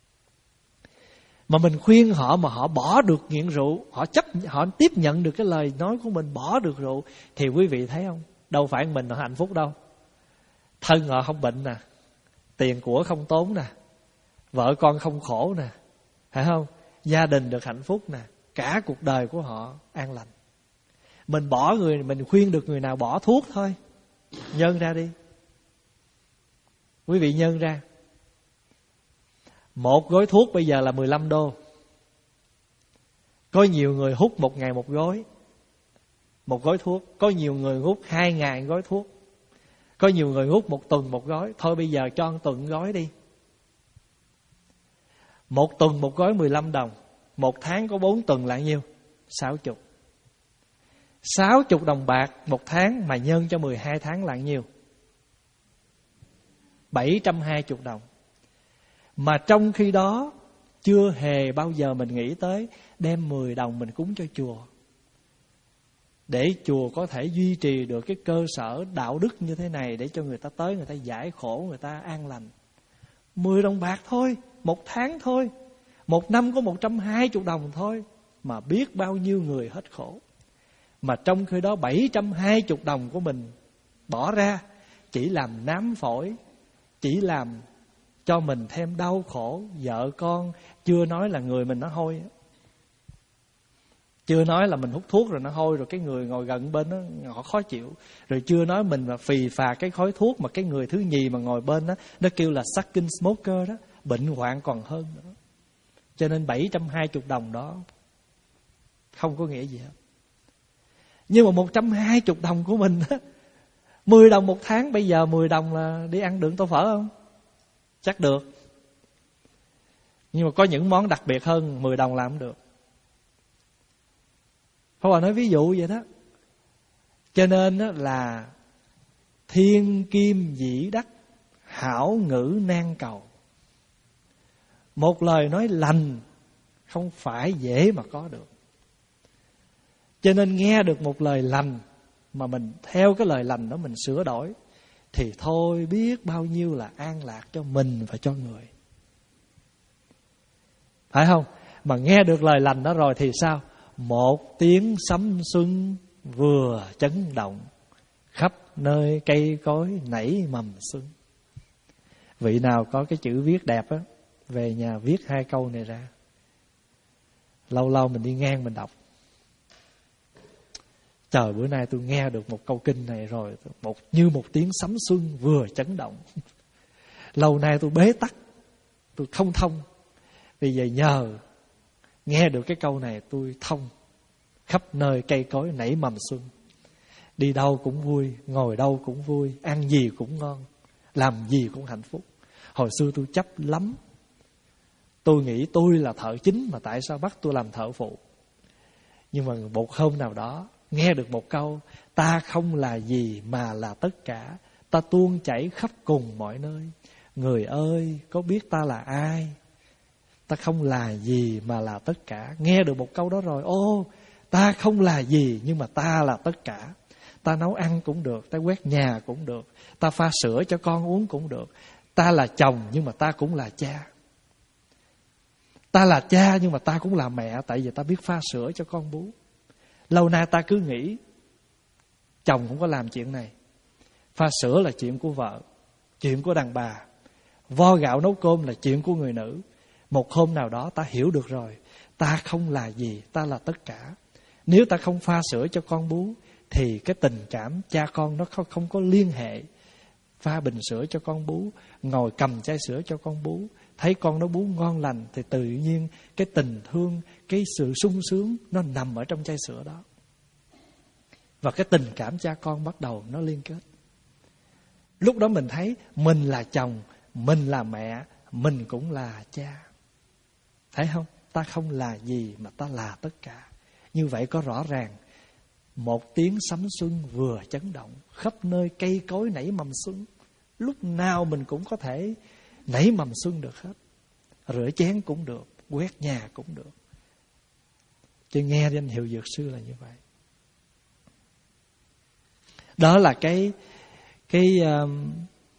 mà mình khuyên họ mà họ bỏ được nghiện rượu, họ chấp họ tiếp nhận được cái lời nói của mình, bỏ được rượu, thì quý vị thấy không, đâu phải mình họ hạnh phúc đâu. Thân họ không bệnh nè, tiền của không tốn nè, vợ con không khổ nè, phải không? Gia đình được hạnh phúc nè, cả cuộc đời của họ an lành. Mình bỏ người, mình khuyên được người nào bỏ thuốc thôi, nhân ra đi. Quý vị nhân ra, một gói thuốc bây giờ là mười lăm đô. Có nhiều người hút một ngày một gói, một gói thuốc. Có nhiều người hút hai ngày gói thuốc. Có nhiều người hút một tuần một gói. Thôi bây giờ cho một tuần gói đi. Một tuần một gói mười lăm đồng. Một tháng có bốn tuần là nhiêu? Sáu chục. Sáu chục đồng bạc một tháng mà nhân cho mười hai tháng là nhiêu? Bảy trăm hai mươi đồng. Mà trong khi đó chưa hề bao giờ mình nghĩ tới đem mười đồng mình cúng cho chùa, để chùa có thể duy trì được cái cơ sở đạo đức như thế này, để cho người ta tới, người ta giải khổ, người ta an lành. Mười đồng bạc thôi, một tháng thôi, một năm có một trăm hai mươi đồng thôi, mà biết bao nhiêu người hết khổ. Mà trong khi đó bảy trăm hai mươi đồng của mình bỏ ra chỉ làm nám phổi, chỉ làm cho mình thêm đau khổ, vợ con, chưa nói là người mình nó hôi, chưa nói là mình hút thuốc rồi nó hôi, rồi cái người ngồi gần bên nó họ khó chịu, rồi chưa nói mình mà phì phà cái khói thuốc, mà cái người thứ nhì mà ngồi bên đó nó kêu là sucking smoker đó, bệnh hoạn còn hơn nữa. Cho nên bảy trăm hai mươi đồng đó không có nghĩa gì hết. Nhưng mà một trăm hai mươi đồng của mình á, mười đồng một tháng, bây giờ mười đồng là đi ăn được tô phở không? Chắc được. Nhưng mà có những món đặc biệt hơn mười đồng làm không được. Pháp Hòa nói ví dụ vậy đó. Cho nên là thiên kim dĩ đắc, hảo ngữ nan cầu. Một lời nói lành không phải dễ mà có được. Cho nên nghe được một lời lành mà mình theo cái lời lành đó mình sửa đổi, thì thôi biết bao nhiêu là an lạc cho mình và cho người. Phải không? Mà nghe được lời lành đó rồi thì sao? một tiếng sấm xuân vừa chấn động, khắp nơi cây cối nảy mầm xuân. Vị nào có cái chữ viết đẹp á, về nhà viết hai câu này ra. Lâu lâu mình đi ngang mình đọc, trời, bữa nay tôi nghe được một câu kinh này rồi, một như một tiếng sấm xuân vừa chấn động. Lâu nay tôi bế tắc, tôi không thông, bây giờ nhờ nghe được cái câu này tôi thông. Khắp nơi cây cối nảy mầm xuân, đi đâu cũng vui, ngồi đâu cũng vui, ăn gì cũng ngon, làm gì cũng hạnh phúc. Hồi xưa tôi chấp lắm, tôi nghĩ tôi là thợ chính mà tại sao bắt tôi làm thợ phụ. Nhưng mà một hôm nào đó nghe được một câu, ta không là gì mà là tất cả, ta tuôn chảy khắp cùng mọi nơi. Người ơi, có biết ta là ai? Ta không là gì mà là tất cả. Nghe được một câu đó rồi, ô, ta không là gì nhưng mà ta là tất cả. Ta nấu ăn cũng được, ta quét nhà cũng được, ta pha sữa cho con uống cũng được. Ta là chồng nhưng mà ta cũng là cha. Ta là cha nhưng mà ta cũng là mẹ, tại vì ta biết pha sữa cho con bú. Lâu nay ta cứ nghĩ chồng không có làm chuyện này, pha sữa là chuyện của vợ, chuyện của đàn bà, vo gạo nấu cơm là chuyện của người nữ. Một hôm nào đó ta hiểu được rồi, ta không là gì, ta là tất cả. Nếu ta không pha sữa cho con bú thì cái tình cảm cha con nó không, không có liên hệ. Pha bình sữa cho con bú, ngồi cầm chai sữa cho con bú, thấy con nó bú ngon lành thì tự nhiên cái tình thương, cái sự sung sướng nó nằm ở trong chai sữa đó. Và cái tình cảm cha con bắt đầu nó liên kết. Lúc đó mình thấy mình là chồng, mình là mẹ, mình cũng là cha. Thấy không? Ta không là gì mà ta là tất cả. Như vậy có rõ ràng, một tiếng sấm xuân vừa chấn động, khắp nơi cây cối nảy mầm xuân. Lúc nào mình cũng có thể nảy mầm xuân được hết. Rửa chén cũng được, quét nhà cũng được. Chứ nghe danh hiệu dược sư là như vậy. Đó là cái cái um,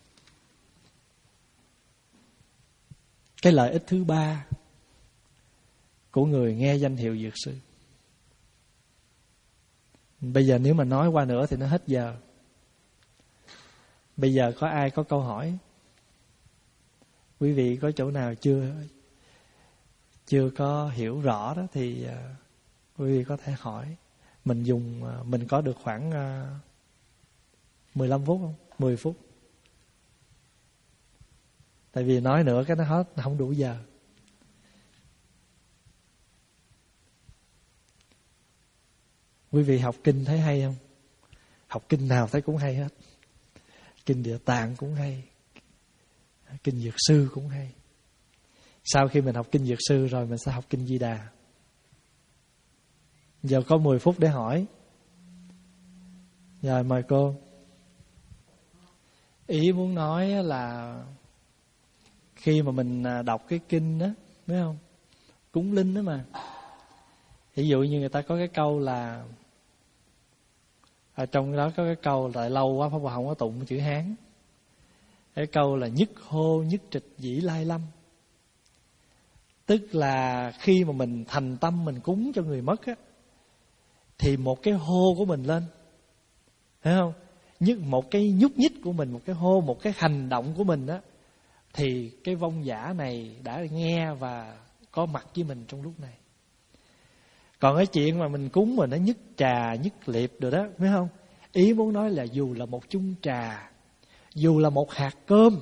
cái lợi ích thứ ba của người nghe danh hiệu dược sư. Bây giờ nếu mà nói qua nữa thì nó hết giờ. Bây giờ có ai có câu hỏi? Quý vị có chỗ nào chưa chưa có hiểu rõ đó thì uh, quý vị có thể hỏi. Mình dùng uh, mình có được khoảng uh, mười lăm phút không? mười phút. Tại vì nói nữa cái nó hết không đủ giờ. Quý vị học kinh thấy hay không? Học kinh nào thấy cũng hay hết. Kinh Địa Tạng cũng hay, kinh Dược Sư cũng hay. Sau khi mình học kinh Dược Sư rồi mình sẽ học kinh Di Đà. Giờ có mười phút để hỏi. Rồi mời cô. Ý muốn nói là khi mà mình đọc cái kinh đó, biết không? Cúng linh đó mà. Ví dụ như người ta có cái câu là, ở trong đó có cái câu là lâu quá Pháp Hòa không có tụng chữ Hán. Cái câu là nhất hô nhất trịch dĩ lai lâm. Tức là khi mà mình thành tâm mình cúng cho người mất á, thì một cái hô của mình lên, thấy không? Nhất một cái nhúc nhích của mình, một cái hô, một cái hành động của mình á, thì cái vong giả này đã nghe và có mặt với mình trong lúc này. Còn cái chuyện mà mình cúng mà nó nhất trà, nhất liệp rồi đó, biết không? Ý muốn nói là dù là một chung trà, dù là một hạt cơm,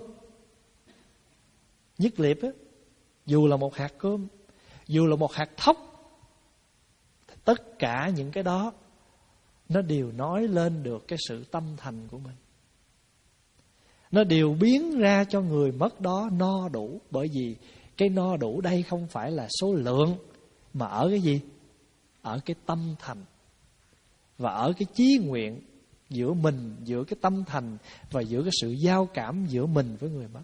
nhất liệp á, dù là một hạt cơm, dù là một hạt thóc, tất cả những cái đó nó đều nói lên được cái sự tâm thành của mình. Nó đều biến ra cho người mất đó no đủ. Bởi vì cái no đủ đây không phải là số lượng, mà ở cái gì? Ở cái tâm thành. Và ở cái chí nguyện giữa mình, giữa cái tâm thành và giữa cái sự giao cảm giữa mình với người mất.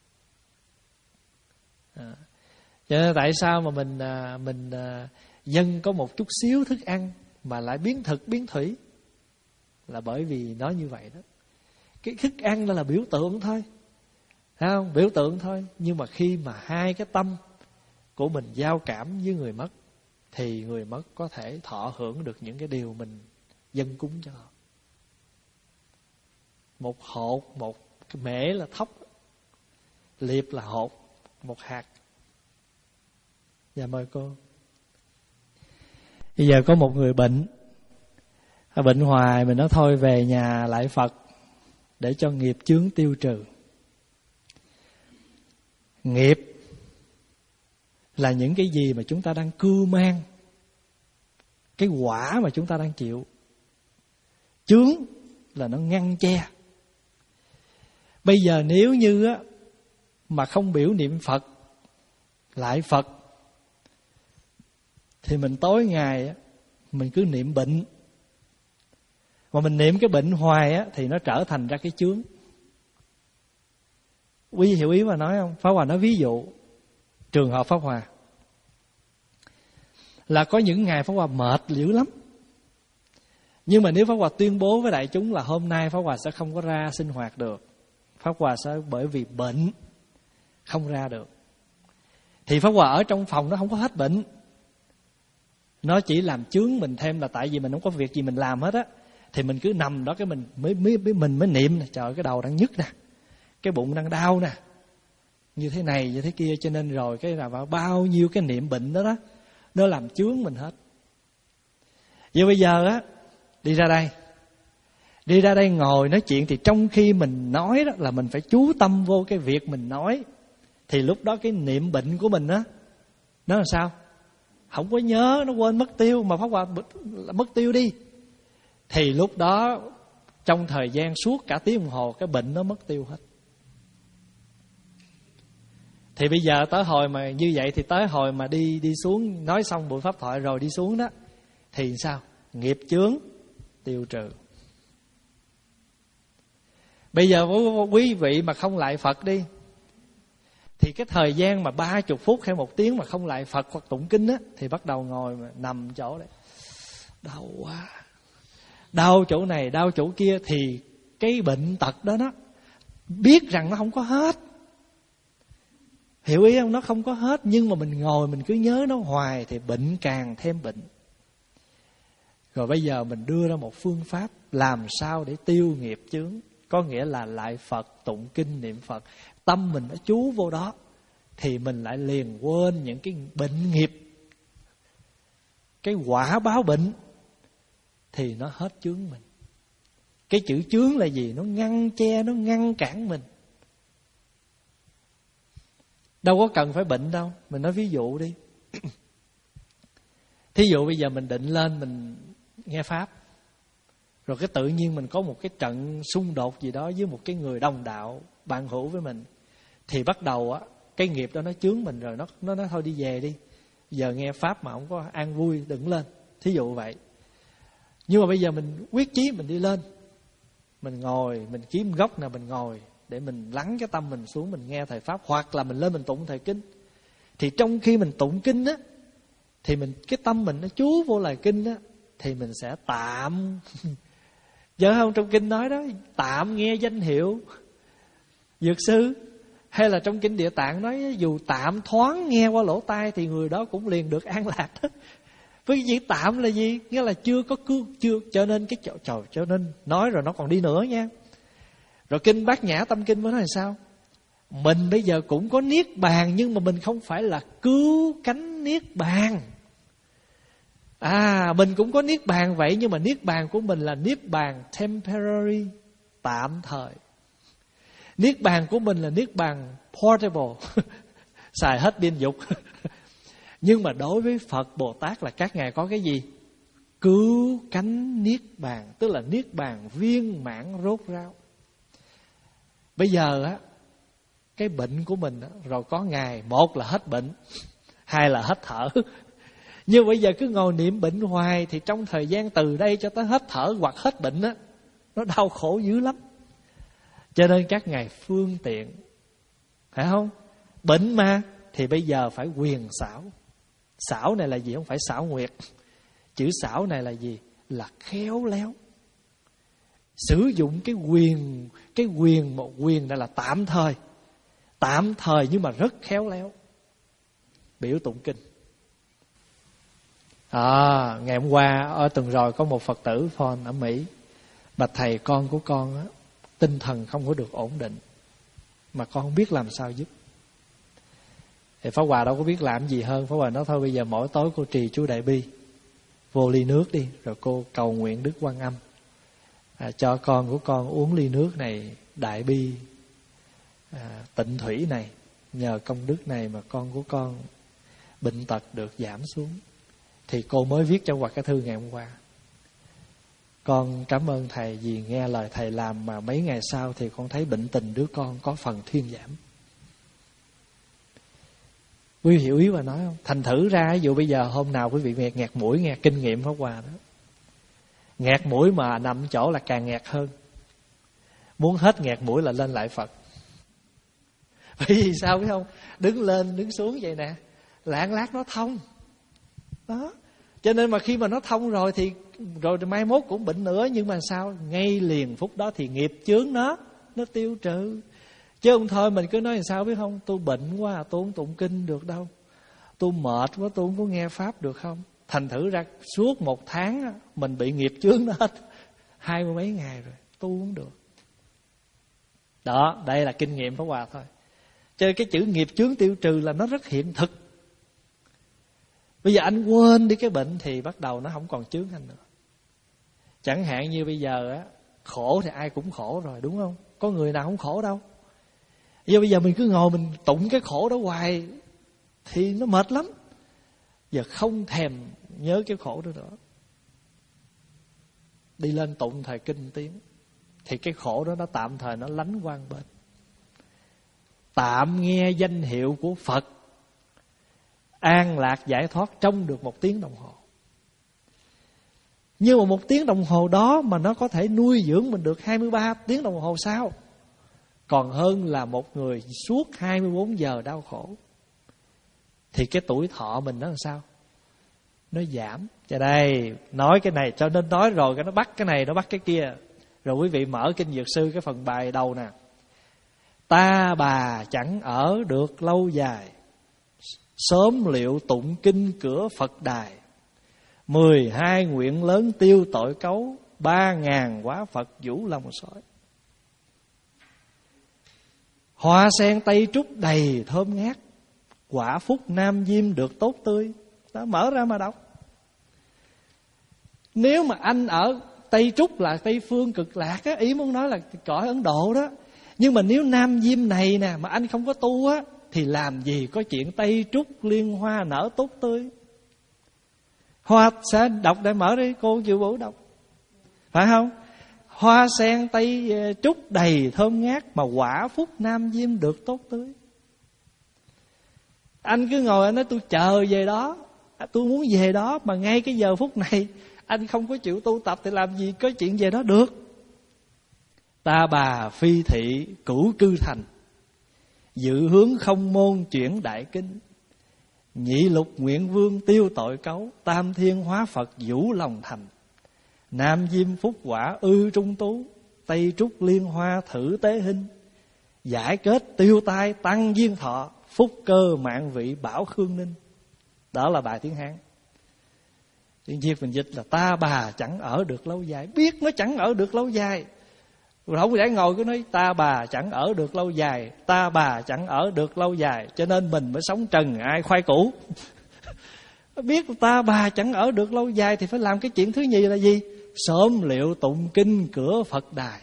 À, cho nên tại sao mà mình mình dâng có một chút xíu thức ăn mà lại biến thực biến thủy, là bởi vì nó như vậy đó. Cái thức ăn đó là biểu tượng thôi, thấy không? Biểu tượng thôi. Nhưng mà khi mà hai cái tâm của mình giao cảm với người mất, thì người mất có thể thọ hưởng được những cái điều mình dâng cúng cho họ. Một hột, một cái mễ là thóc, liệp là hột, một hạt. Dạ mời cô. Bây giờ có một người bệnh, bệnh hoài, mình nói thôi về nhà lại Phật để cho nghiệp chướng tiêu trừ. Nghiệp là những cái gì mà chúng ta đang cưu mang, cái quả mà chúng ta đang chịu. Chướng là nó ngăn che. Bây giờ nếu như á, mà không biểu niệm Phật, lại Phật, thì mình tối ngày á, mình cứ niệm bệnh. Mà mình niệm cái bệnh hoài á, thì nó trở thành ra cái chướng. Quý vị hiểu ý mà nói không? Pháp Hòa nói ví dụ trường hợp Pháp Hòa là có những ngày Pháp Hòa mệt dữ lắm, nhưng mà nếu Pháp Hòa tuyên bố với đại chúng là hôm nay Pháp Hòa sẽ không có ra sinh hoạt được, Pháp Hòa sẽ bởi vì bệnh không ra được, thì Pháp Hòa ở trong phòng nó không có hết bệnh. Nó chỉ làm chướng mình thêm là tại vì mình không có việc gì mình làm hết á, thì mình cứ nằm đó cái mình mới mới mình mới niệm nè, trời cái đầu đang nhức nè, cái bụng đang đau nè, như thế này như thế kia, cho nên rồi cái là bao nhiêu cái niệm bệnh đó đó nó làm chướng mình hết. Vậy bây giờ á, đi ra đây đi ra đây ngồi nói chuyện, thì trong khi mình nói đó là mình phải chú tâm vô cái việc mình nói, thì lúc đó cái niệm bệnh của mình á nó là sao? Không có nhớ, nó quên mất tiêu, mà Pháp Hòa mất tiêu đi, thì lúc đó trong thời gian suốt cả tiếng đồng hồ cái bệnh nó mất tiêu hết. Thì bây giờ tới hồi mà như vậy, thì tới hồi mà đi đi xuống nói xong buổi pháp thoại rồi đi xuống đó, thì sao? Nghiệp chướng tiêu trừ. Bây giờ quý vị mà không lại Phật đi, thì cái thời gian mà ba chục phút hay một tiếng mà không lại Phật hoặc tụng kinh á, thì bắt đầu ngồi mà nằm chỗ đấy, đau quá, đau chỗ này đau chỗ kia. Thì cái bệnh tật đó đó biết rằng nó không có hết, hiểu ý không? Nó không có hết, nhưng mà mình ngồi mình cứ nhớ nó hoài thì bệnh càng thêm bệnh. Rồi bây giờ mình đưa ra một phương pháp làm sao để tiêu nghiệp chướng, có nghĩa là lại Phật, tụng kinh, niệm Phật, tâm mình nó chú vô đó, thì mình lại liền quên những cái bệnh nghiệp, cái quả báo bệnh, thì nó hết chướng mình. Cái chữ chướng là gì? Nó ngăn che, nó ngăn cản mình. Đâu có cần phải bệnh đâu. Mình nói ví dụ đi. Thí dụ bây giờ mình định lên mình nghe Pháp, rồi cái tự nhiên mình có một cái trận xung đột gì đó với một cái người đồng đạo, bạn hữu với mình, thì bắt đầu á, cái nghiệp đó nó chướng mình rồi, nó nó nói thôi đi về đi, giờ nghe Pháp mà không có an vui đừng lên, thí dụ vậy. Nhưng mà bây giờ mình quyết chí mình đi lên, mình ngồi, mình kiếm góc nào mình ngồi để mình lắng cái tâm mình xuống, mình nghe thầy Pháp, hoặc là mình lên mình tụng thời kinh. Thì trong khi mình tụng kinh á, thì mình cái tâm mình nó chú vô lời kinh á, thì mình sẽ tạm nhớ không, trong kinh nói đó, tạm nghe danh hiệu dược sư, hay là trong kinh Địa Tạng nói dù tạm thoáng nghe qua lỗ tai thì người đó cũng liền được an lạc đó. Với cái chữ tạm là gì? Nghĩa là chưa có cứu, chưa, cho nên cái trời, trời cho nên nói rồi nó còn đi nữa nha. Rồi kinh Bát Nhã Tâm Kinh mới nói là sao? Mình bây giờ cũng có niết bàn, nhưng mà mình không phải là cứu cánh niết bàn. À, mình cũng có niết bàn vậy, nhưng mà niết bàn của mình là niết bàn temporary, tạm thời. Niết bàn của mình là niết bàn portable, xài hết pin dục. Nhưng mà đối với Phật Bồ Tát là các ngài có cái gì? Cứu cánh niết bàn, tức là niết bàn viên mãn rốt ráo. Bây giờ á, cái bệnh của mình á, rồi có ngày một là hết bệnh, hai là hết thở. Nhưng bây giờ cứ ngồi niệm bệnh hoài, thì trong thời gian từ đây cho tới hết thở hoặc hết bệnh á, nó đau khổ dữ lắm. Cho nên các ngài phương tiện, phải không? Bệnh mà, thì bây giờ phải quyền xảo. Xảo này là gì? Không phải xảo nguyệt. Chữ xảo này là gì? Là khéo léo. Sử dụng cái quyền, cái quyền, một quyền này là tạm thời. Tạm thời nhưng mà rất khéo léo. Biểu tụng kinh. À, ngày hôm qua ở tuần rồi có một Phật tử phone ở Mỹ, bạch thầy, con của con á, tinh thần không có được ổn định, mà con không biết làm sao giúp. Thì Pháp Hòa đâu có biết làm gì hơn. Pháp Hòa nói thôi bây giờ mỗi tối cô trì chú Đại Bi, vô ly nước đi, rồi cô cầu nguyện Đức Quan Âm, à, cho con của con uống ly nước này, Đại Bi à, tịnh thủy này, nhờ công đức này mà con của con bệnh tật được giảm xuống. Thì cô mới viết cho Hòa cái thư ngày hôm qua: con cảm ơn thầy vì nghe lời thầy làm mà mấy ngày sau thì con thấy bệnh tình đứa con có phần thuyên giảm. Quý vị hiểu ý Hòa nói không? Thành thử ra ví dụ bây giờ hôm nào quý vị nghẹt, nghẹt mũi, nghe kinh nghiệm Pháp Hòa đó, nghẹt mũi mà nằm chỗ là càng nghẹt hơn. Muốn hết nghẹt mũi là lên lại Phật. Bởi vì sao biết không? Đứng lên đứng xuống vậy nè, lạng lát nó thông đó. Cho nên mà khi mà nó thông rồi thì rồi mai mốt cũng bệnh nữa. Nhưng mà sao? Ngay liền phút đó thì nghiệp chướng nó Nó tiêu trừ. Chứ không thôi mình cứ nói làm sao biết không? Tôi bệnh quá, tôi không tụng kinh được đâu. Tôi mệt quá, tôi không có nghe Pháp được không? Thành thử ra suốt một tháng mình bị nghiệp chướng nó hết hai mươi mấy ngày rồi, tu không được. Đó, đây là kinh nghiệm Pháp Hòa thôi. Cho nên cái chữ nghiệp chướng tiêu trừ là nó rất hiện thực. Bây giờ anh quên đi cái bệnh thì bắt đầu nó không còn chướng anh nữa. Chẳng hạn như bây giờ á, khổ thì ai cũng khổ rồi, đúng không? Có người nào không khổ đâu. Giờ bây giờ mình cứ ngồi mình tụng cái khổ đó hoài thì nó mệt lắm. Giờ không thèm nhớ cái khổ đó nữa, đi lên tụng thời kinh tiếng thì cái khổ đó nó tạm thời nó lánh qua bên. Tạm nghe danh hiệu của Phật, an lạc giải thoát trong được một tiếng đồng hồ. Nhưng mà một tiếng đồng hồ đó mà nó có thể nuôi dưỡng mình được hai mươi ba tiếng đồng hồ sau, còn hơn là một người suốt hai mươi bốn giờ đau khổ. Thì cái tuổi thọ mình nó làm sao? Nó giảm. Cho đây, nói cái này cho nên nói rồi, cái nó bắt cái này, nó bắt cái kia. Rồi quý vị mở Kinh Dược Sư cái phần bài đầu nè: ta bà chẳng ở được lâu dài, sớm liệu tụng kinh cửa Phật đài. Mười hai nguyện lớn tiêu tội cấu, ba ngàn quả Phật vũ lòng sỏi. Hoa sen tây trúc đầy thơm ngát, quả phúc nam diêm được tốt tươi. Đó, mở ra mà đọc. Nếu mà anh ở Tây Trúc là Tây Phương Cực Lạc á, ý muốn nói là cõi Ấn Độ đó. Nhưng mà nếu Nam Diêm này nè mà anh không có tu á, thì làm gì có chuyện Tây Trúc liên hoa nở tốt tươi. Hoa sẽ đọc để mở đi, cô chịu bổ đọc, phải không? Hoa sen Tây Trúc đầy thơm ngát, mà quả phúc Nam Diêm được tốt tươi. Anh cứ ngồi anh nói tôi chờ về đó, tôi muốn về đó, mà ngay cái giờ phút này anh không có chịu tu tập thì làm gì có chuyện về đó được. Ta bà phi thị cửu cư thành, dự hướng không môn chuyển đại kinh. Nhị lục nguyện vương tiêu tội cấu, tam thiên hóa Phật vũ lòng thành. Nam diêm phúc quả ư trung tú, Tây trúc liên hoa thử tế hình. Giải kết tiêu tai tăng duyên thọ, phúc cơ mạng vị bảo khương ninh. Đó là bài tiếng Hán. Tiếng Việt mình dịch là ta bà chẳng ở được lâu dài. Biết nó chẳng ở được lâu dài, rồi không để ngồi cứ nói ta bà chẳng ở được lâu dài, ta bà chẳng ở được lâu dài, cho nên mình mới sống trần ai khoai củ. Biết ta bà chẳng ở được lâu dài thì phải làm cái chuyện thứ nhì là gì? Sớm liệu tụng kinh cửa Phật đài.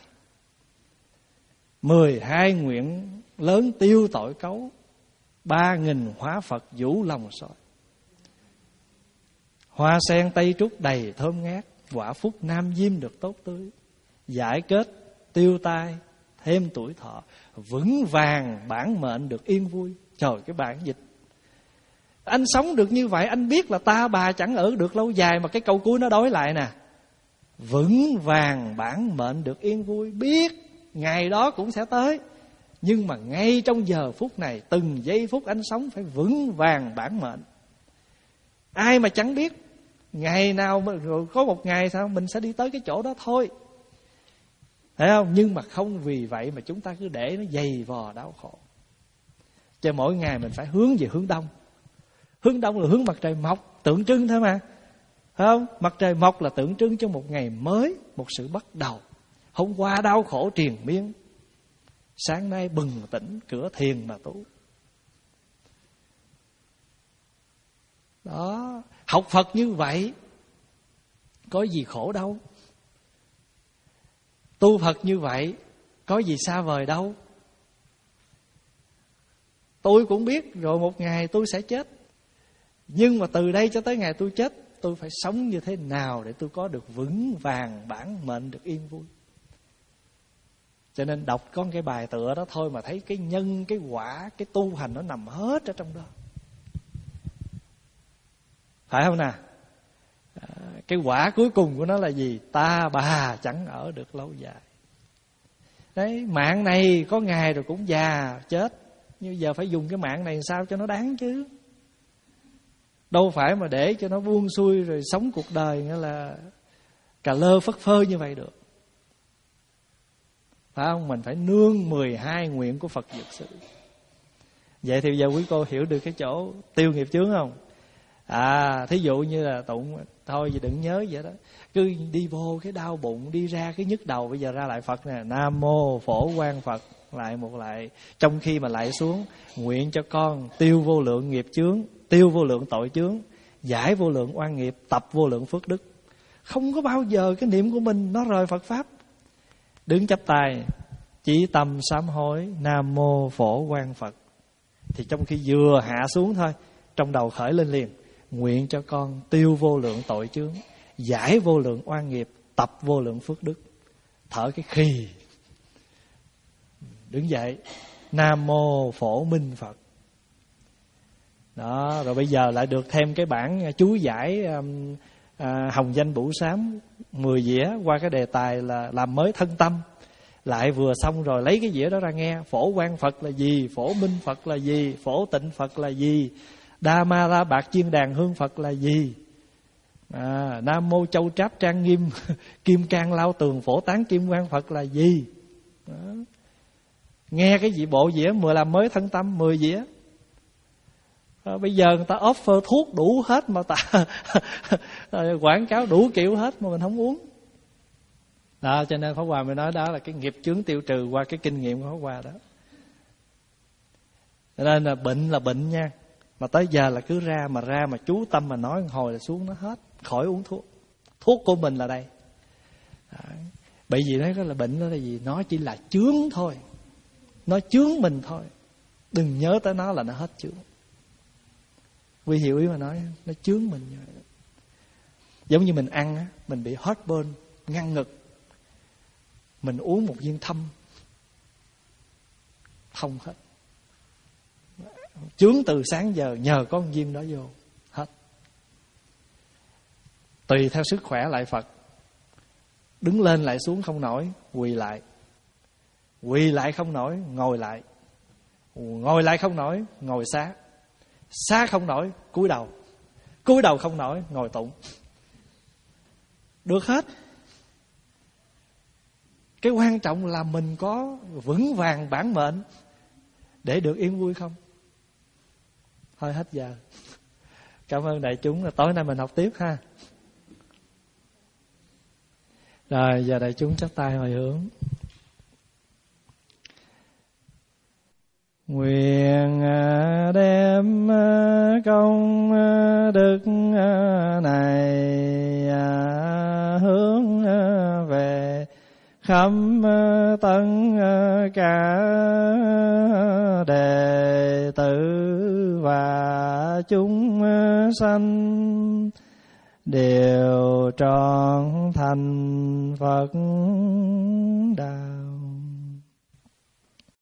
Mười hai nguyện lớn tiêu tội cấu, ba nghìn hóa Phật vũ lòng soi. Hoa sen Tây Trúc đầy thơm ngát, quả phúc Nam Diêm được tốt tươi. Giải kết tiêu tai thêm tuổi thọ, vững vàng bản mệnh được yên vui. Trời, cái bản dịch anh sống được như vậy, anh biết là ta bà chẳng ở được lâu dài, mà cái câu cuối nó đối lại nè: vững vàng bản mệnh được yên vui. Biết ngày đó cũng sẽ tới, nhưng mà ngay trong giờ phút này, từng giây phút anh sống phải vững vàng bản mệnh. Ai mà chẳng biết ngày nào mà rồi có một ngày sao mình sẽ đi tới cái chỗ đó thôi, thấy không? Nhưng mà không vì vậy mà chúng ta cứ để nó dày vò đau khổ. Cho mỗi ngày mình phải hướng về hướng đông. Hướng đông là hướng mặt trời mọc, tượng trưng thôi mà. Phải không? Mặt trời mọc là tượng trưng cho một ngày mới, một sự bắt đầu. Hôm qua đau khổ triền miên, sáng nay bừng tỉnh cửa thiền mà tu. Đó, học Phật như vậy có gì khổ đâu. Tu Phật như vậy có gì xa vời đâu. Tôi cũng biết rồi một ngày tôi sẽ chết, nhưng mà từ đây cho tới ngày tôi chết, tôi phải sống như thế nào để tôi có được vững vàng bản mệnh, được yên vui. Cho nên đọc có cái bài tựa đó thôi mà thấy cái nhân, cái quả, cái tu hành nó nằm hết ở trong đó. Phải không nào? À, cái quả cuối cùng của nó là gì? Ta bà chẳng ở được lâu dài. Đấy, mạng này có ngày rồi cũng già chết, nhưng giờ phải dùng cái mạng này sao cho nó đáng chứ. Đâu phải mà để cho nó buông xuôi rồi sống cuộc đời nghĩa là cà lơ phất phơ như vậy được. Phải không? Mình phải nương mười hai nguyện của Phật Dược Sư. Vậy thì giờ quý cô hiểu được cái chỗ tiêu nghiệp chướng không? À, thí dụ như là tụng, thôi thì đừng nhớ vậy đó. Cứ đi vô cái đau bụng, đi ra cái nhức đầu, bây giờ ra lại Phật nè, Nam Mô Phổ Quang Phật, lại một lại. Trong khi mà lại xuống, nguyện cho con tiêu vô lượng nghiệp chướng, tiêu vô lượng tội chướng, giải vô lượng oan nghiệp, tập vô lượng phước đức. Không có bao giờ cái niệm của mình nó rời Phật Pháp. Đứng chắp tay, chỉ tâm sám hối, Nam Mô Phổ Quang Phật. Thì trong khi vừa hạ xuống thôi, trong đầu khởi lên liền, nguyện cho con tiêu vô lượng tội chướng, giải vô lượng oan nghiệp, tập vô lượng phước đức. Thở cái khì, đứng dậy, Nam Mô Phổ Minh Phật. Đó, rồi bây giờ lại được thêm cái bản chú giải um, à, Hồng Danh Bửu Sám mười dĩa qua cái đề tài là làm mới thân tâm. Lại vừa xong rồi lấy cái dĩa đó ra nghe. Phổ Quang Phật là gì? Phổ Minh Phật là gì? Phổ Tịnh Phật là gì? Đa Ma La Bạc Chiên Đàn Hương Phật là gì? À, Nam Mô Châu Tráp Trang Nghiêm Kim Cang Lao Tường Phổ Tán Kim Quang Phật là gì? Đó. Nghe cái gì bộ dĩa mười làm mới thân tâm mười dĩa. À, bây giờ người ta offer thuốc đủ hết mà ta quảng cáo đủ kiểu hết mà mình không uống. Đó, cho nên Pháp Hòa mới nói đó là cái nghiệp chướng tiêu trừ qua cái kinh nghiệm của Pháp Hòa đó. Cho nên là bệnh là bệnh nha, mà tới giờ là cứ ra mà ra mà chú tâm mà nói một hồi là xuống nó hết, khỏi uống thuốc. Thuốc của mình là đây. Đó. Bởi vì nói là bệnh đó là gì? Nó chỉ là chướng thôi, nó chướng mình thôi. Đừng nhớ tới nó là nó hết chướng. Quý hiểu ý mà nói, nó chướng mình như vậy. Giống như mình ăn á, mình bị heartburn, ngăn ngực, mình uống một viên thâm thông hết. Chướng từ sáng giờ nhờ có một viên đó vô hết. Tùy theo sức khỏe lại Phật. Đứng lên lại xuống không nổi, quỳ lại. Quỳ lại không nổi, ngồi lại. Ngồi lại không nổi, ngồi xá. Xá không nổi, cúi đầu. Cúi đầu không nổi, ngồi tụng. Được hết. Cái quan trọng là mình có vững vàng bản mệnh để được yên vui không? Thôi hết giờ. Cảm ơn đại chúng, là tối nay mình học tiếp ha. Rồi giờ đại chúng chắp tay hồi hướng. Nguyện đem công đức này hướng về khắp tất cả đệ tử và chúng sanh đều trọn thành Phật đạo.